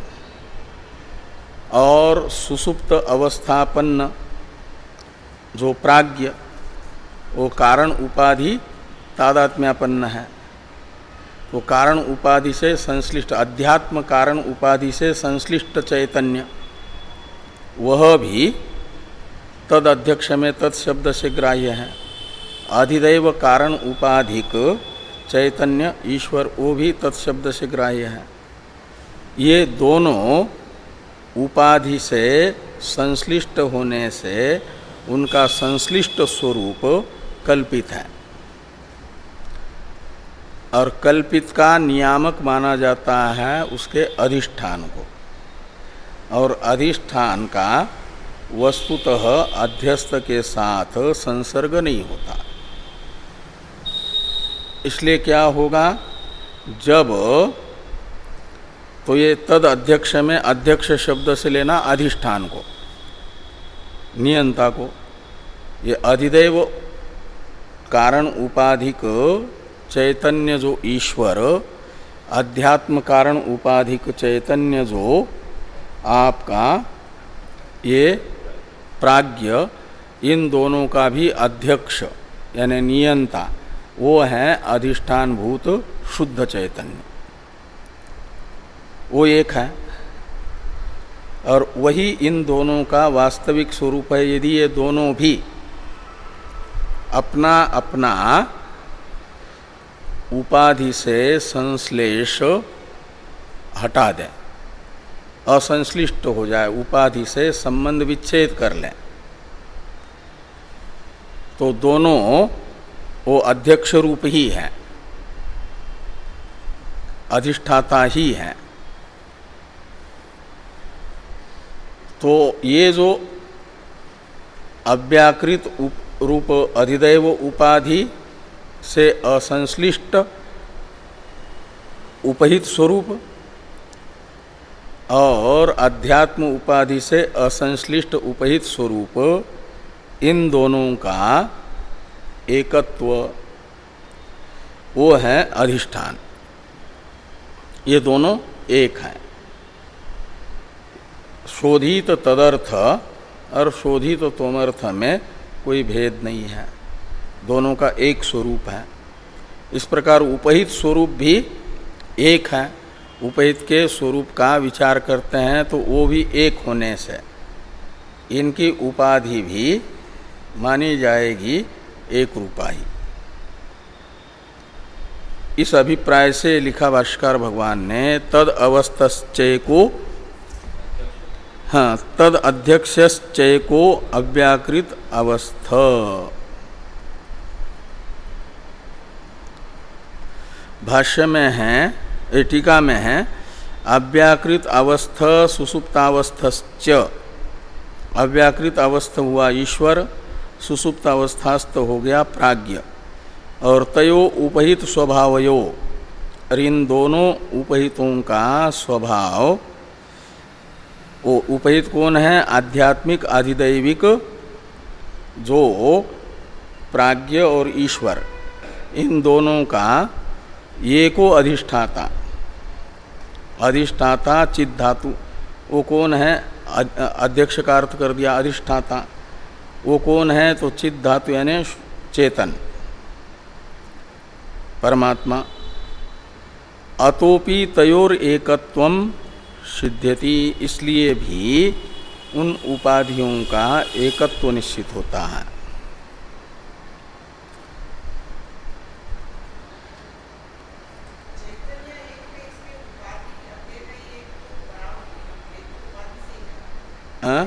और सुसुप्त अवस्थापन्न जो प्राज्ञ, वो कारण उपाधि तादात्म्यापन्न है। तो कारण उपाधि से संश्लिष्ट, अध्यात्म कारण उपाधि से संश्लिष्ट चैतन्य, वह भी तद अध्यक्ष में तत्शब्द से ग्राह्य है। अधिदैव कारण उपाधिक चैतन्य ईश्वर, वो भी तत्शब्द से ग्राह्य है। ये दोनों उपाधि से संश्लिष्ट होने से उनका संश्लिष्ट स्वरूप कल्पित है और कल्पित का नियामक माना जाता है उसके अधिष्ठान को। और अधिष्ठान का वस्तुतः अध्यस्त के साथ संसर्ग नहीं होता। इसलिए क्या होगा, जब तो ये तद अध्यक्ष में अध्यक्ष शब्द से लेना अधिष्ठान को, नियंता को। ये अधिदैव कारण उपाधिक चैतन्य जो ईश्वर, अध्यात्म कारण उपाधिक चैतन्य जो आपका ये प्राज्ञ, इन दोनों का भी अध्यक्ष यानी नियंता वो है अधिष्ठानभूत शुद्ध चैतन्य, वो एक है। और वही इन दोनों का वास्तविक स्वरूप है। यदि ये दोनों भी अपना अपना उपाधि से संश्लेष हटा दें, असंश्लिष्ट हो जाए, उपाधि से संबंध विच्छेद कर लें, तो दोनों वो अध्यक्ष रूप ही है, अधिष्ठाता ही है। तो ये जो अव्याकृत रूप अधिदैव उपाधि से असंश्लिष्ट उपहित स्वरूप और अध्यात्म उपाधि से असंश्लिष्ट उपहित स्वरूप, इन दोनों का एकत्व वो है अधिष्ठान। ये दोनों एक हैं। शोधित तदर्थ और शोधित तोमर्थ में कोई भेद नहीं है, दोनों का एक स्वरूप है। इस प्रकार उपहित स्वरूप भी एक है। उपहित के स्वरूप का विचार करते हैं तो वो भी एक होने से इनकी उपाधि भी मानी जाएगी एक रूपा ही। इस अभिप्राय से लिखा भाष्यकार भगवान ने तद अवस्थश्चय को, हाँ, तद अध्यक्षश्चय को अव्याकृत अवस्थ। भाष्य में है, टीका में है, अव्याकृत अवस्थ सुसुप्तावस्थश्च। अव्याकृत अवस्थ हुआ ईश्वर, सुसुप्त अवस्थास्थ हो गया प्राज्ञ। और तयो उपहित स्वभावयो, और इन दोनों उपहितों का स्वभाव, वो उपहित कौन है? आध्यात्मिक अधिदैविक जो प्राज्ञ और ईश्वर इन दोनों का एको अधिष्ठाता, अधिष्ठाता चिद धातु, वो कौन है? अध्यक्ष का अर्थ कर दिया अधिष्ठाता। वो कौन है? तो चिद धातु यानी चेतन परमात्मा। अतोपि तयोर एकत्वम सिद्ध्यति, इसलिए भी उन उपाधियों का एकत्व निश्चित होता है। हाँ?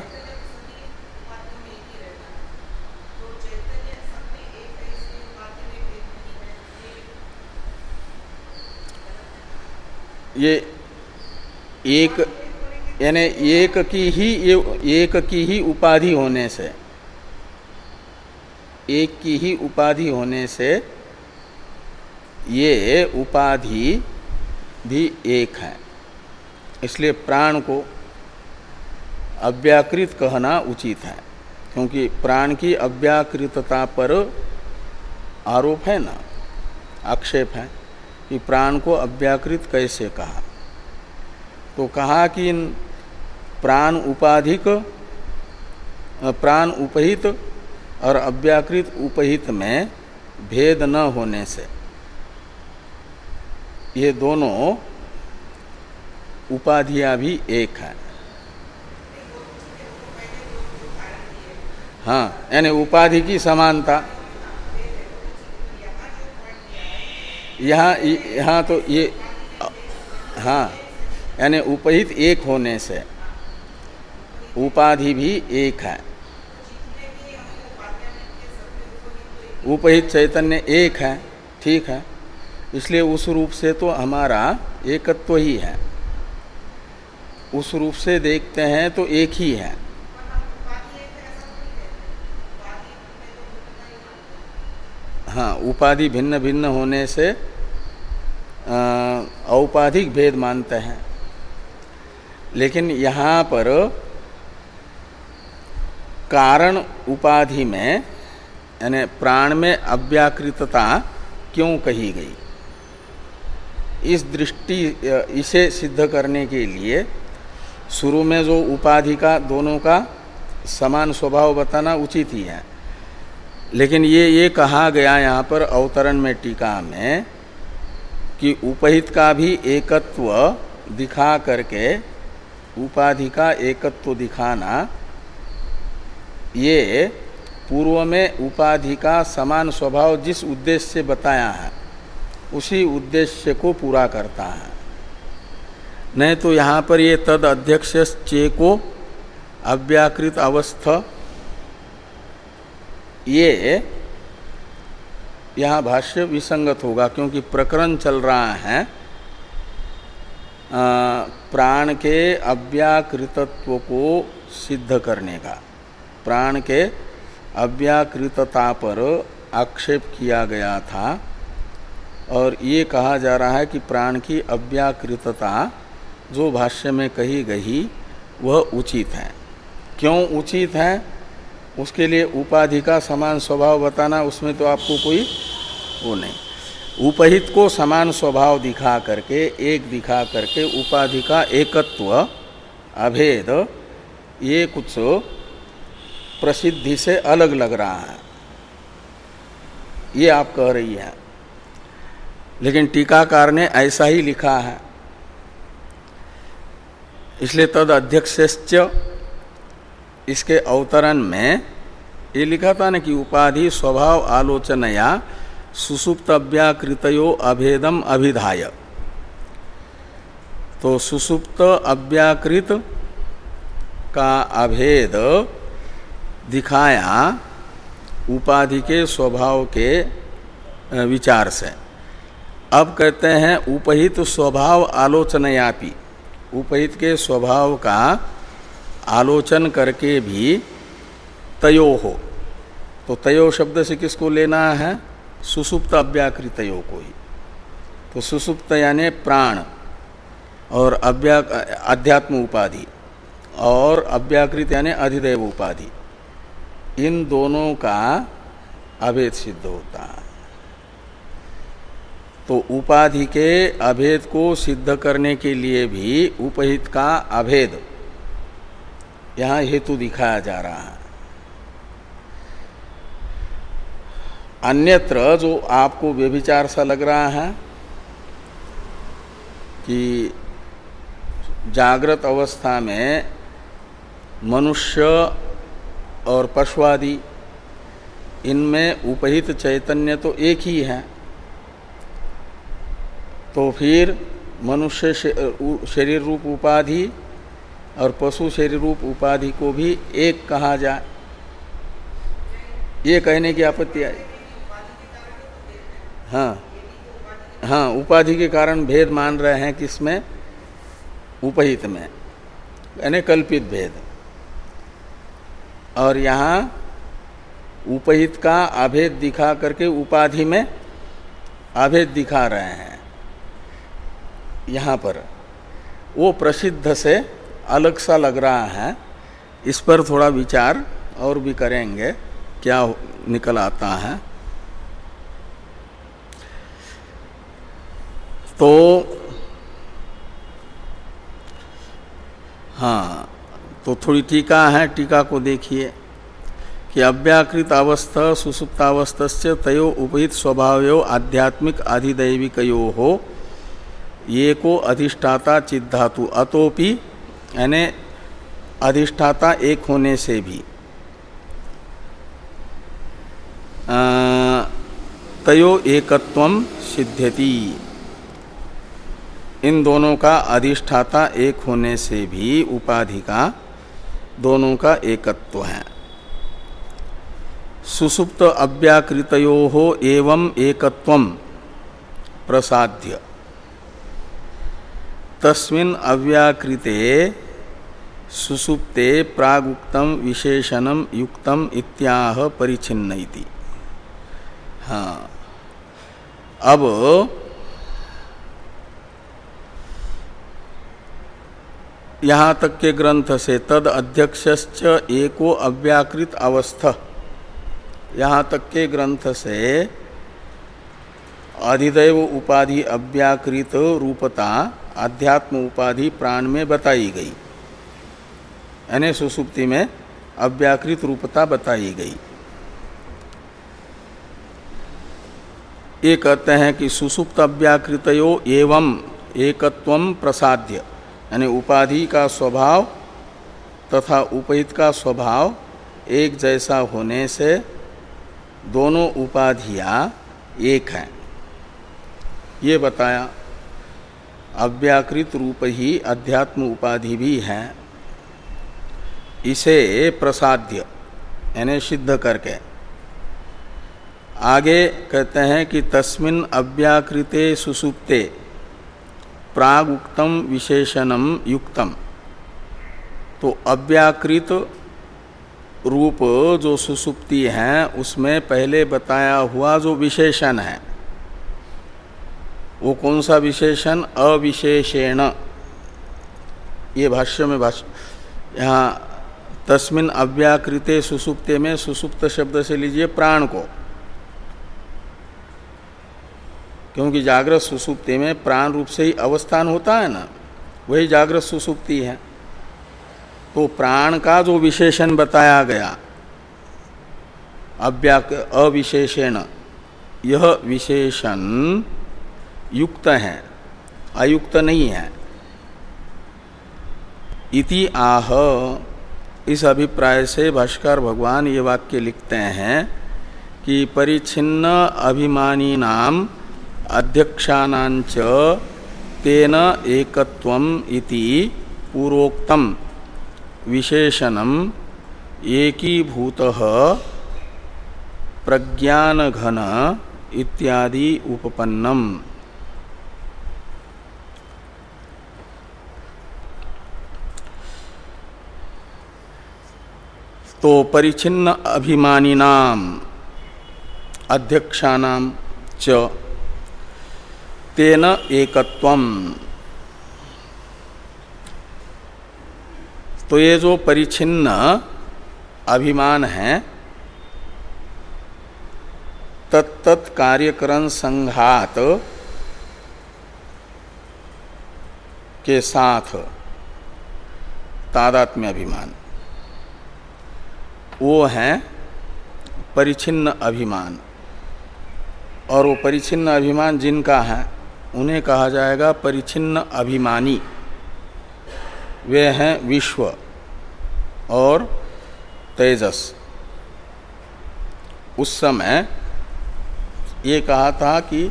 ये एक यानी एक की ही ये एक की ही उपाधि होने से, एक की ही उपाधि होने से ये उपाधि भी एक है। इसलिए प्राण को अव्याकृत कहना उचित है, क्योंकि प्राण की अव्याकृतता पर आरोप है ना, आक्षेप है कि प्राण को अव्याकृत कैसे कहा। तो कहा कि प्राण उपाधिक, प्राण उपहित और अव्याकृत उपहित में भेद न होने से ये दोनों उपाधियां भी एक हैं। हाँ, यानी उपाधि की समानता। यहाँ यहाँ तो ये हाँ, यानी उपहित एक होने से उपाधि भी एक है। उपहित चैतन्य एक है, ठीक है, इसलिए उस रूप से तो हमारा एकत्व ही है। उस रूप से देखते हैं तो एक ही है। हाँ, उपाधि भिन्न भिन्न होने से औपाधिक भेद मानते हैं, लेकिन यहाँ पर कारण उपाधि में यानी प्राण में अव्याकृतता क्यों कही गई, इस दृष्टि इसे सिद्ध करने के लिए शुरू में जो उपाधि का दोनों का समान स्वभाव बताना उचित ही है। लेकिन ये ये कहा गया यहाँ पर अवतरण में टीका में कि उपहित का भी एकत्व दिखा करके उपाधि का एकत्व दिखाना, ये पूर्व में उपाधि का समान स्वभाव जिस उद्देश्य से बताया है उसी उद्देश्य को पूरा करता है। नहीं तो यहाँ पर ये तद अध्यक्ष चेको अव्याकृत अवस्था, ये यहाँ भाष्य विसंगत होगा, क्योंकि प्रकरण चल रहा है प्राण के अव्याकृतत्व को सिद्ध करने का। प्राण के अव्याकृतता पर आक्षेप किया गया था और ये कहा जा रहा है कि प्राण की अव्याकृतता जो भाष्य में कही गई वह उचित है। क्यों उचित है? उसके लिए उपाधि का समान स्वभाव बताना, उसमें तो आपको कोई वो नहीं। उपहित को समान स्वभाव दिखा करके, एक दिखा करके उपाधि का एकत्व अभेद, ये कुछ प्रसिद्धि से अलग लग रहा है, ये आप कह रही हैं। लेकिन टीकाकार ने ऐसा ही लिखा है, इसलिए तद अध्यक्षश्च इसके अवतरण में ये लिखा था ना कि उपाधि स्वभाव आलोचनया सुसुप्त अव्याकृतयो अभेदम अभिधाय। तो सुसुप्त अव्याकृत का अभेद दिखाया उपाधि के स्वभाव के विचार से। अब कहते हैं उपहित स्वभाव आलोचनयापि, उपहित के स्वभाव का आलोचन करके भी तयो हो। तो तयो शब्द से किसको लेना है? सुसुप्त अव्याकृतयो को ही। तो सुसुप्त यानी प्राण और अव्या अध्यात्म उपाधि, और अव्याकृत यानी अधिदैव उपाधि। इन दोनों का अभेद सिद्ध होता है। तो उपाधि के अभेद को सिद्ध करने के लिए भी उपहित का अभेद यहाँ हेतु दिखाया जा रहा है। अन्यत्र जो आपको व्यभिचार सा लग रहा है कि जागृत अवस्था में मनुष्य और पशुआदि इनमें उपहित चैतन्य तो एक ही है, तो फिर मनुष्य शरीर रूप उपाधि और पशु शरीर रूप उपाधि को भी एक कहा जाए, ये कहने की आपत्ति आई। हाँ हाँ, उपाधि के कारण भेद मान रहे हैं किसमें? उपहित में, यानी कल्पित भेद। और यहाँ उपहित का अभेद दिखा करके उपाधि में अभेद दिखा रहे हैं। यहाँ पर वो प्रसिद्ध से अलग सा लग रहा है। इस पर थोड़ा विचार और भी करेंगे, क्या निकल आता है। तो हाँ, तो थोड़ी टीका है, टीका को देखिए कि अव्याकृत अवस्था सुसुप्तावस्थस्य तयो उपहित स्वभावयो आध्यात्मिक अधिदैविकयो हो ये को अधिष्ठाता चिद्धातु अतोपि, यानी अधिष्ठाता एक होने से भी तयो एकत्वम सिद्ध्यति, इन दोनों का अधिष्ठाता एक होने से भी उपाधि का दोनों का एकत्व है। सुसुप्त अव्याकृतयोः एवं एकत्वम प्रसाद्य तस्मिन् अव्याकृते सुसुप्ते प्रागुक्तम विशेषणम युक्तम इत्याह परिच्छिन्नइति। हाँ, अब यहाँ तक के ग्रंथ से तद अध्यक्षश्च एको अव्याकृत अवस्था, यहाँ तक के ग्रंथ से अधिदैव उपाधि अव्याकृत रूपता अध्यात्म उपाधि प्राण में बताई गई, यानी सुसुप्ति में अव्याकृत रूपता बताई गई। ये कहते हैं कि सुसुप्त अव्याकृतयो एवं एकत्वम प्रसाद्य, यानी उपाधि का स्वभाव तथा उपहित का स्वभाव एक जैसा होने से दोनों उपाधियां एक हैं, ये बताया। अव्याकृत रूप ही अध्यात्म उपाधि भी है, इसे प्रसाद्य यानी सिद्ध करके आगे कहते हैं कि तस्मिन् अव्याकृते सुसुप्ते प्राग उक्तम विशेषणम युक्तम। तो अव्याकृत रूप जो सुसुप्ति है उसमें पहले बताया हुआ जो विशेषण है वो कौन सा विशेषण? अविशेषेण। ये भाष्य में भाष्य यहाँ तस्मिन् अव्याकृते सुसुप्ते में सुसुप्त शब्द से लीजिए प्राण को, क्योंकि जागृत सुसुप्ति में प्राण रूप से ही अवस्थान होता है ना, वही जागृत सुसुप्ति है। तो प्राण का जो विशेषण बताया गया अव्याक अविशेषेण, यह विशेषण युक्त है, अयुक्त नहीं है। इति आह, इस अभिप्राय से भाष्कर भगवान ये वाक्य लिखते हैं कि परिच्छिन्न अभिमानी नाम अध्यक्षानांच तेन एकत्वम इति पूर्वोक्तम विशेषणम एकीभूतः प्रज्ञान घन इत्यादि उपपन्नम। तो परिच्छिन्न अभिमानिनाम अध्यक्षानाम च तेन एकत्वम। तो ये जो परिच्छिन्न अभिमान है तत्त कार्यकरण संघात के साथ तादात्म्य अभिमान, वो है परिच्छिन्न अभिमान। और वो परिच्छिन्न अभिमान जिनका है उन्हें कहा जाएगा परिच्छिन्न अभिमानी। वे हैं विश्व और तेजस। उस समय ये कहा था कि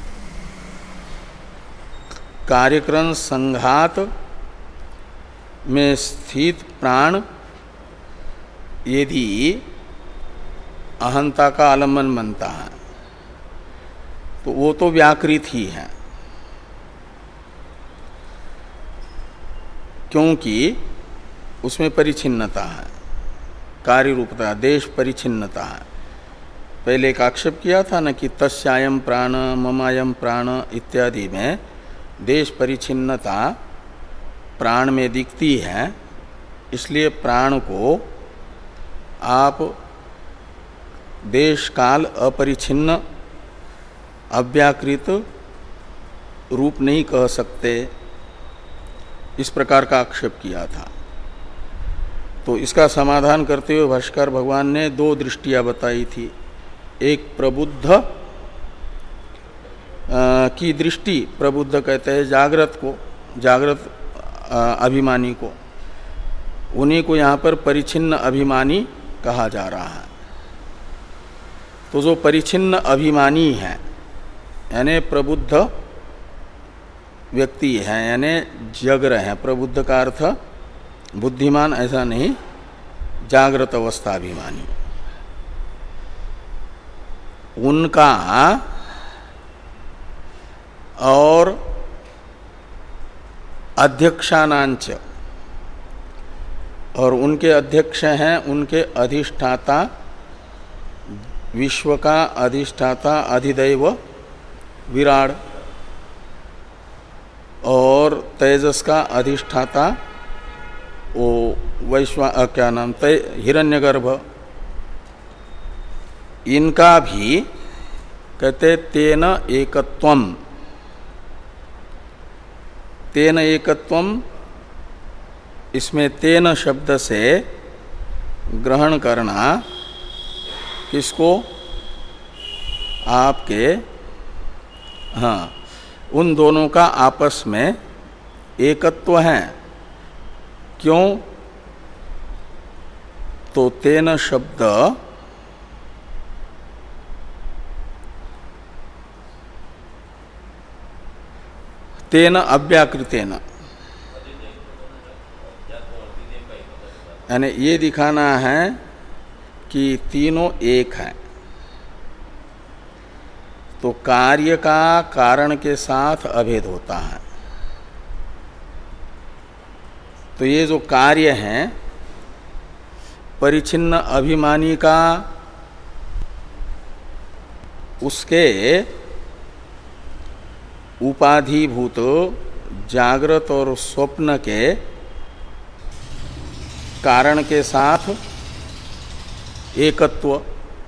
कार्यक्रम संघात में स्थित प्राण यदि अहंता का आलम्बन बनता है तो वो तो व्याकृत ही है, क्योंकि उसमें परिच्छिन्नता है, कार्य रूपता, देश परिच्छिन्नता है। पहले एक आक्षेप किया था न कि तस्यायम प्राण ममायम प्राण इत्यादि में देश परिच्छिन्नता प्राण में दिखती है, इसलिए प्राण को आप देश काल अपरिच्छिन्न अव्याकृत रूप नहीं कह सकते, इस प्रकार का आक्षेप किया था। तो इसका समाधान करते हुए भाष्कर भगवान ने दो दृष्टियां बताई थी। एक प्रबुद्ध आ, की दृष्टि, प्रबुद्ध कहते हैं जागृत को, जागृत अभिमानी को, उन्हीं को यहाँ पर परिच्छिन्न अभिमानी कहा जा रहा है। तो जो परिच्छिन्न अभिमानी है यानी प्रबुद्ध व्यक्ति है, यानी जग्र है, प्रबुद्ध का अर्थ बुद्धिमान ऐसा नहीं, जागृत अवस्था अभिमानी, उनका और अध्यक्षानांच, और उनके अध्यक्ष हैं उनके अधिष्ठाता, विश्व का अधिष्ठाता अधिदैव विराट, और तेजस का अधिष्ठाता वो वैश्वा क्या नाम तय हिरण्यगर्भ। इनका भी कहते तेन एकत्वम, तेन एकत्वम, इसमें तेन शब्द से ग्रहण करना किसको, आपके, हाँ, उन दोनों का आपस में एकत्व है। क्यों? तो तेन शब्द तेन अव्याकृतेन, यानी ये दिखाना है कि तीनों एक है। तो कार्य का कारण के साथ अभेद होता है। तो ये जो कार्य है परिच्छिन्न अभिमानी का, उसके उपाधिभूत जागृत और स्वप्न के कारण के साथ एकत्व,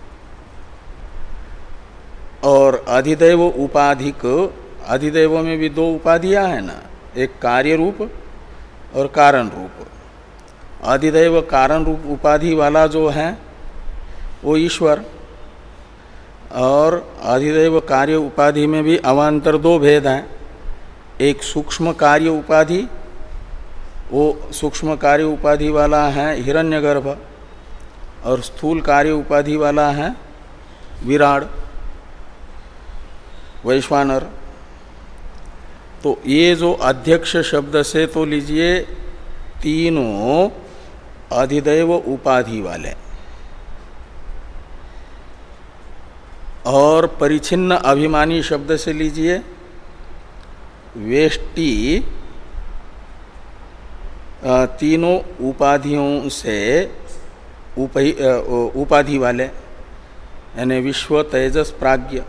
और अधिदैव उपाधिक, अधिदैव में भी दो उपाधियां हैं ना, एक कार्य रूप और कारण रूप। अधिदैव कारण रूप उपाधि वाला जो है वो ईश्वर, और अधिदैव कार्य उपाधि में भी अवान्तर दो भेद हैं। एक सूक्ष्म कार्य उपाधि, वो सूक्ष्म कार्य उपाधि वाला है हिरण्यगर्भ, और स्थूल कार्य उपाधि वाला है विराट, वैश्वानर। तो ये जो अध्यक्ष शब्द से तो लीजिए तीनों अधिदैव उपाधि वाले, और परिच्छिन्न अभिमानी शब्द से लीजिए वेष्टि तीनों उपाधियों से उपाधि वाले, यानी विश्व तेजस प्राज्ञ।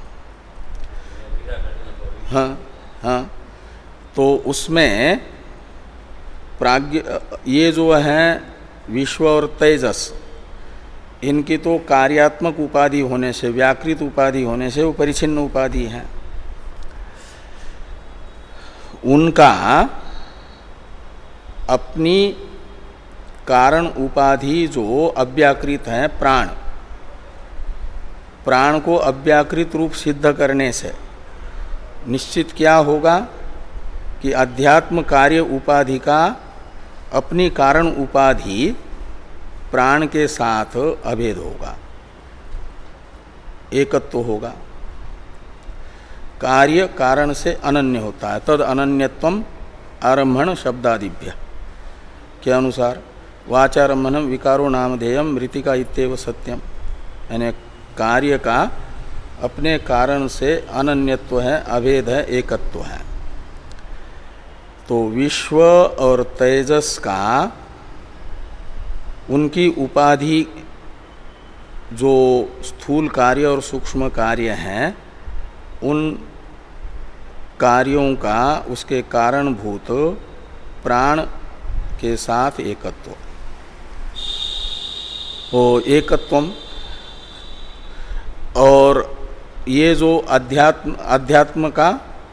हाँ हाँ, तो उसमें प्राज्ञ, ये जो है विश्व और तेजस, इनकी तो कार्यात्मक उपाधि होने से, व्याकृत उपाधि होने से वो परिच्छिन्न उपाधि है। उनका अपनी कारण उपाधि जो अव्याकृत है, प्राण, प्राण को अव्याकृत रूप सिद्ध करने से निश्चित क्या होगा कि अध्यात्म कार्य उपाधि का अपनी कारण उपाधि प्राण के साथ अभेद होगा, एकत्व होगा। कार्य कारण से अनन्य होता है। तद अनन्यत्वम आरंभण शब्दादिभ्य के अनुसार वाचारंभनम विकारो नामधेयम मृतिका इत्येव सत्यम, यानी कार्य का अपने कारण से अनन्यत्व है, अभेद है, एकत्व है। तो विश्व और तेजस का उनकी उपाधि जो स्थूल कार्य और सूक्ष्म कार्य हैं, उन कार्यों का उसके कारणभूत प्राण के साथ एकत्व, वो एकत्वम। और ये जो अध्यात्म अध्यात्म का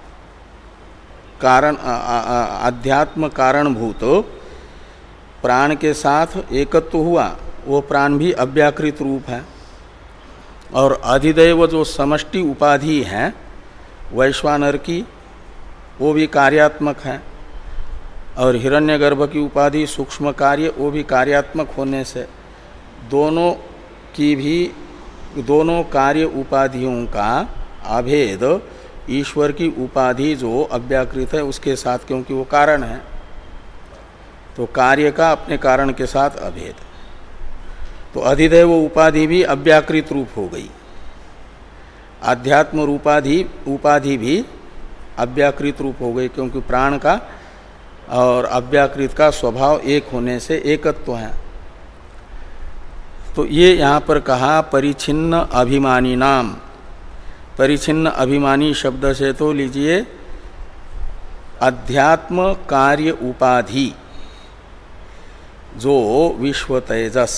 कारण अध्यात्म कारणभूत प्राण के साथ एकत्व हुआ, वो प्राण भी अव्याकृत रूप है। और अधिदैव जो समष्टि उपाधि है वैश्वानर की, वो भी कार्यात्मक है। और हिरण्यगर्भ की उपाधि सूक्ष्म कार्य, वो भी कार्यात्मक होने से दोनों की भी, दोनों कार्य उपाधियों का अभेद ईश्वर की उपाधि जो अव्याकृत है उसके साथ, क्योंकि वो कारण है, तो कार्य का अपने कारण के साथ अभेद। तो अधिदैव उपाधि भी अव्याकृत रूप हो गई, आध्यात्म रूपाधि उपाधि भी अव्याकृत रूप हो गई, क्योंकि प्राण का और अव्याकृत का स्वभाव एक होने से एकत्व है। तो ये यहाँ पर कहा परिच्छिन्न अभिमानी नाम। परिच्छिन्न अभिमानी शब्द से तो लीजिए अध्यात्म कार्य उपाधि जो विश्व तेजस,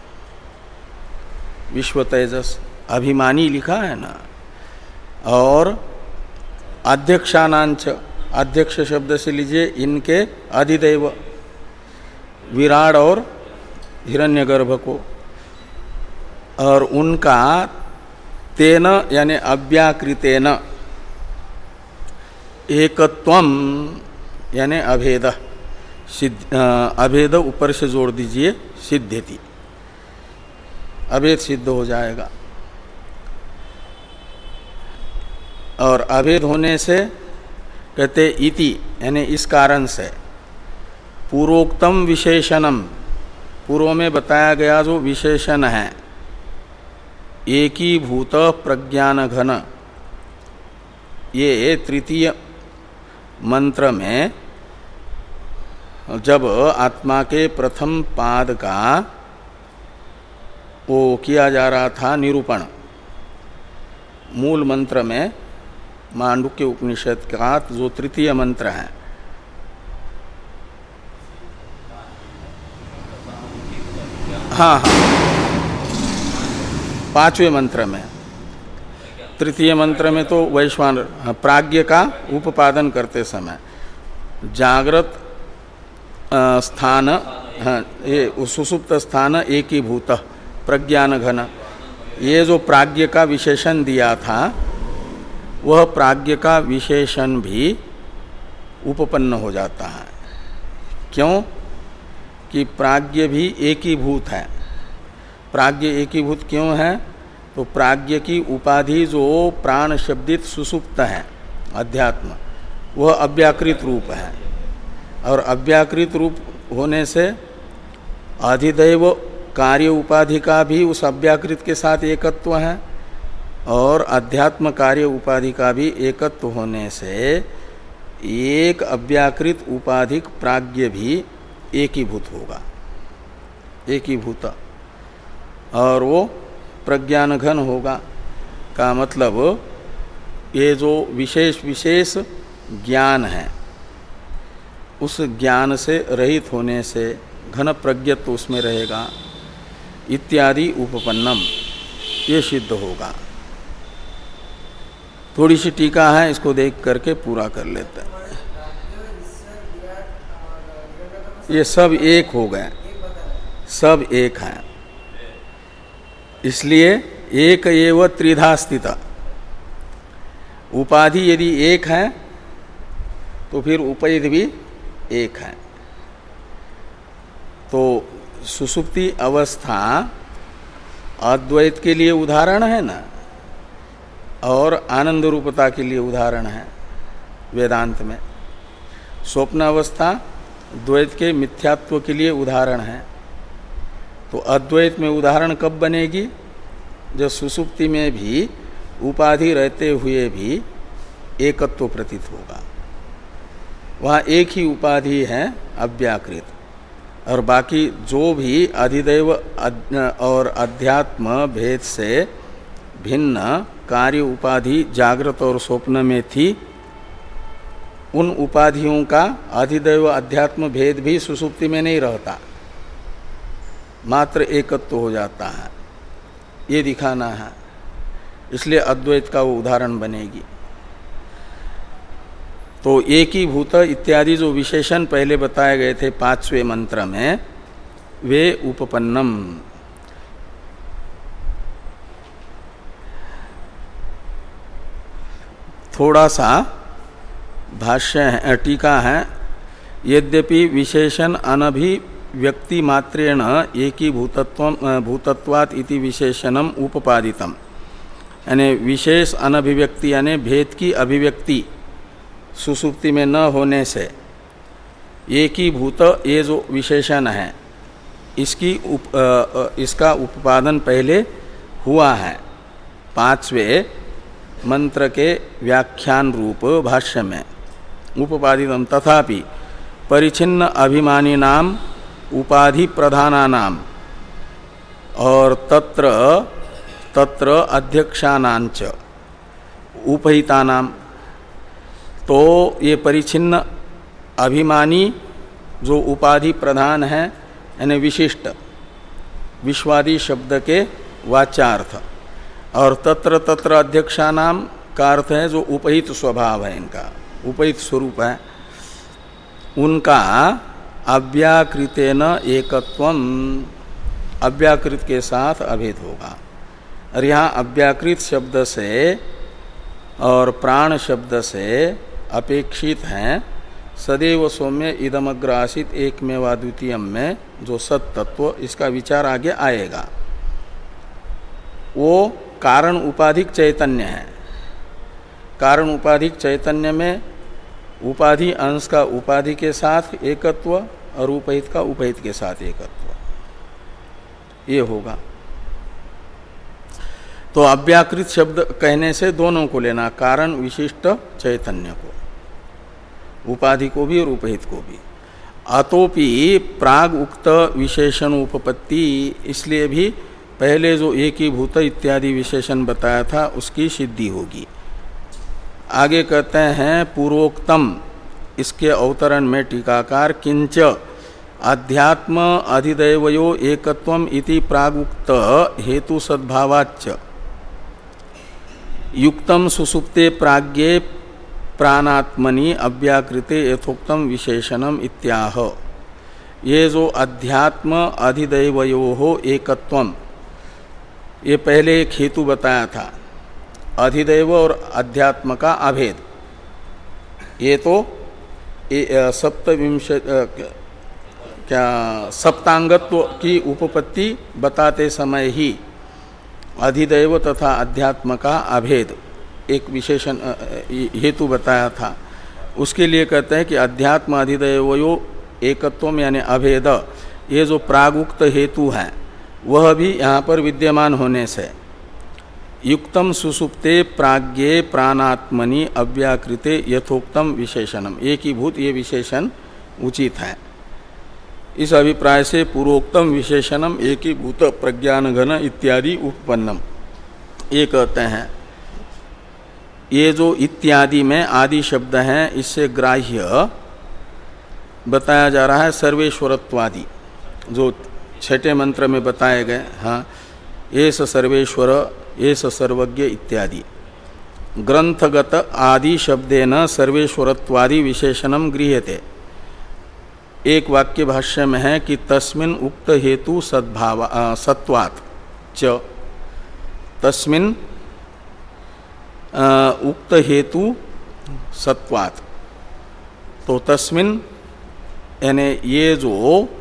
विश्व तेजस अभिमानी लिखा है ना। और अध्यक्षानांच, अध्यक्ष शब्द से लीजिए इनके अधिदैव विराट और हिरण्यगर्भ को, और उनका तेन यानी अव्याकृतेन एकत्वम यानी अभेद सिद्ध, अभेद ऊपर से जोड़ दीजिए सिद्धति, अभेद सिद्ध हो जाएगा। और अभेद होने से कहते इति यानी इस कारण से, पूर्वोक्तम विशेषणम, पूर्व में बताया गया जो विशेषण है एकीभूत प्रज्ञान घन, ये तृतीय मंत्र में जब आत्मा के प्रथम पाद का वो किया जा रहा था निरूपण, मूल मंत्र में मांडुक्य उपनिषद का जो तृतीय मंत्र है, हाँ हाँ पांचवें मंत्र में, तृतीय मंत्र में तो वैश्वानर प्राज्ञ का उपादन करते समय जागृत स्थान, हाँ ये सुसुप्त स्थान एकीभूत प्रज्ञान घन, ये जो प्राज्ञ का विशेषण दिया था वह प्राज्ञ का विशेषण भी उपपन्न हो जाता है। क्यों कि प्राज्ञ भी एकीभूत है। प्राज्ञ एकीभूत क्यों है? तो प्राज्ञ की उपाधि जो प्राण शब्दित सुसुप्त है अध्यात्म, वह अव्याकृत रूप है। और अव्याकृत रूप होने से अधिदैव कार्य उपाधि का भी उस अव्याकृत के साथ एकत्व है, और अध्यात्म कार्य उपाधि का भी एकत्व होने से एक अव्याकृत उपाधिक प्राज्ञ भी एकीभूत होगा, एकीभूत, और वो प्रज्ञान घन होगा। का मतलब ये जो विशेष विशेष ज्ञान है उस ज्ञान से रहित होने से घन प्रज्ञत्व उसमें रहेगा। इत्यादि उपपन्नम, ये सिद्ध होगा। थोड़ी सी टीका है, इसको देख करके पूरा कर लेते हैं। ये सब एक हो गए, सब एक हैं, इसलिए एक एव त्रिधा स्थित। उपाधि यदि एक है तो फिर उपैद भी एक है। तो सुषुप्ति अवस्था अद्वैत के लिए उदाहरण है ना, और आनंद रूपता के लिए उदाहरण है वेदांत में। स्वप्न अवस्था द्वैत के मिथ्यात्व के लिए उदाहरण है। तो अद्वैत में उदाहरण कब बनेगी? जब सुषुप्ति में भी उपाधि रहते हुए भी एकत्व प्रतीत होगा। वहाँ एक ही उपाधि है अव्याकृत, और बाकी जो भी अधिदैव और अध्यात्म भेद से भिन्न कार्य उपाधि जागृत और स्वप्न में थी, उन उपाधियों का अधिदैव अध्यात्म भेद भी सुषुप्ति में नहीं रहता, मात्र एकत्व हो जाता है। ये दिखाना है, इसलिए अद्वैत का वो उदाहरण बनेगी। तो एकीभूत इत्यादि जो विशेषण पहले बताए गए थे पांचवें मंत्र में, वे उपपन्नम। थोड़ा सा भाष्य है, टीका है। यद्यपि विशेषण अनभिव्यक्ति मात्रेण एकीभूतत्व भूतत्वात् इति विशेषणम उपपादितम, यानी विशेष अनभिव्यक्ति यानी भेद की अभिव्यक्ति सुसुप्ति में न होने से एकीभूत ये जो विशेषण है इसकी उप, आ, इसका उपपादन पहले हुआ है पांचवें मंत्र के व्याख्यान रूप भाष्य में उपपादितम। तथापि परिचिन्न अभिमानी नाम उपाधि प्रधानानाम और तत्र तत्र अध्यक्षानांच उपहितानाम। तो ये परिचिन्न अभिमानी जो उपाधि प्रधान है यानी विशिष्ट विश्वादि शब्द के वाच्यार्थ, और तत्र तत्र अध्यक्षानाम का अर्थ है जो उपहित स्वभाव है, इनका उपहित स्वरूप है, उनका अव्याकृतेन एकत्वम, अव्याकृत के साथ अभेद होगा। और यहाँ अव्याकृत शब्द से और प्राण शब्द से अपेक्षित हैं सदैव सौम्य इदमग्र आसित एकमेवा द्वितीयम में जो सत्तत्व, इसका विचार आगे आएगा। वो कारण उपाधिक चैतन्य है। कारण उपाधिक चैतन्य में उपाधि अंश का उपाधि के साथ एकत्व और उपहित का उपहित के साथ एकत्व, ये होगा। तो अव्याकृत शब्द कहने से दोनों को लेना, कारण विशिष्ट चैतन्य को, उपाधि को भी और उपहित को भी। अतोपि प्राग उक्त विशेषण उपपत्ति, इसलिए भी पहले जो एकीभूत इत्यादि विशेषण बताया था उसकी सिद्धि होगी। आगे कहते हैं पूर्वोक्तम, इसके अवतरण में टीकाकार किंच अध्यात्म अधिदैवयो एकत्वम इति प्रागुक्त हेतु सद्भावाच्च युक्तम सुसुप्ते प्राज्ञे प्राणात्मनि अव्याकृते यथोक्तम विशेषणम इत्याह। ये जो अध्यात्म अधिदैवयो एकत्वम, ये पहले एक हेतु बताया था, अधिदैव और अध्यात्म का अभेद। ये तो सप्तविंश क्या सप्तांगत्व की उपपत्ति बताते समय ही अधिदैव तथा अध्यात्म का अभेद एक विशेषण हेतु बताया था। उसके लिए कहते हैं कि अध्यात्म अधिदैवयो एकत्वम यानी अभेद, ये जो प्रागुक्त हेतु है वह भी यहाँ पर विद्यमान होने से युक्तम सुसुप्ते प्राज्ञे प्राणात्मनि अव्याकृते यथोक्तम विशेषणम, एकीभूत ये विशेषण उचित है। इस अभिप्राय से पूर्वोक्तम विशेषणम एकीभूत प्रज्ञान घन इत्यादि उपपन्नम, ये कहते हैं। ये जो इत्यादि में आदि शब्द हैं, इससे ग्राह्य बताया जा रहा है सर्वेश्वरत्वादि, जो छठे मंत्र में बताए गए। हाँ, एस सर्वेश्वर एस सर्वज्ञ इत्यादि ग्रंथगत आदि शब्देन सर्वेश्वरत्वादि विशेषणम गृह्यते। एक वाक्य भाष्य में है कि तस्मिन् उक्त हेतु सद्भाव सत्वात् च, तस्मिन् उक्त हेतु सत्वात्, तो तस्मिन् यानी ये जो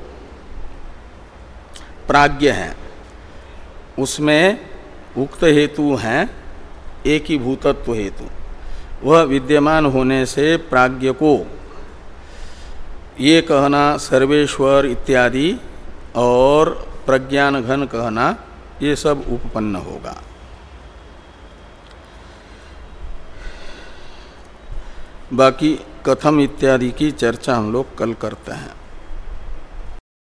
प्राज्ञ है उसमें उक्त हेतु हैं एक ही भूतत्व हेतु, वह विद्यमान होने से प्राज्ञ को ये कहना सर्वेश्वर इत्यादि और प्रज्ञान घन कहना ये सब उपपन्न होगा। बाकी कथम इत्यादि की चर्चा हम लोग कल करते हैं।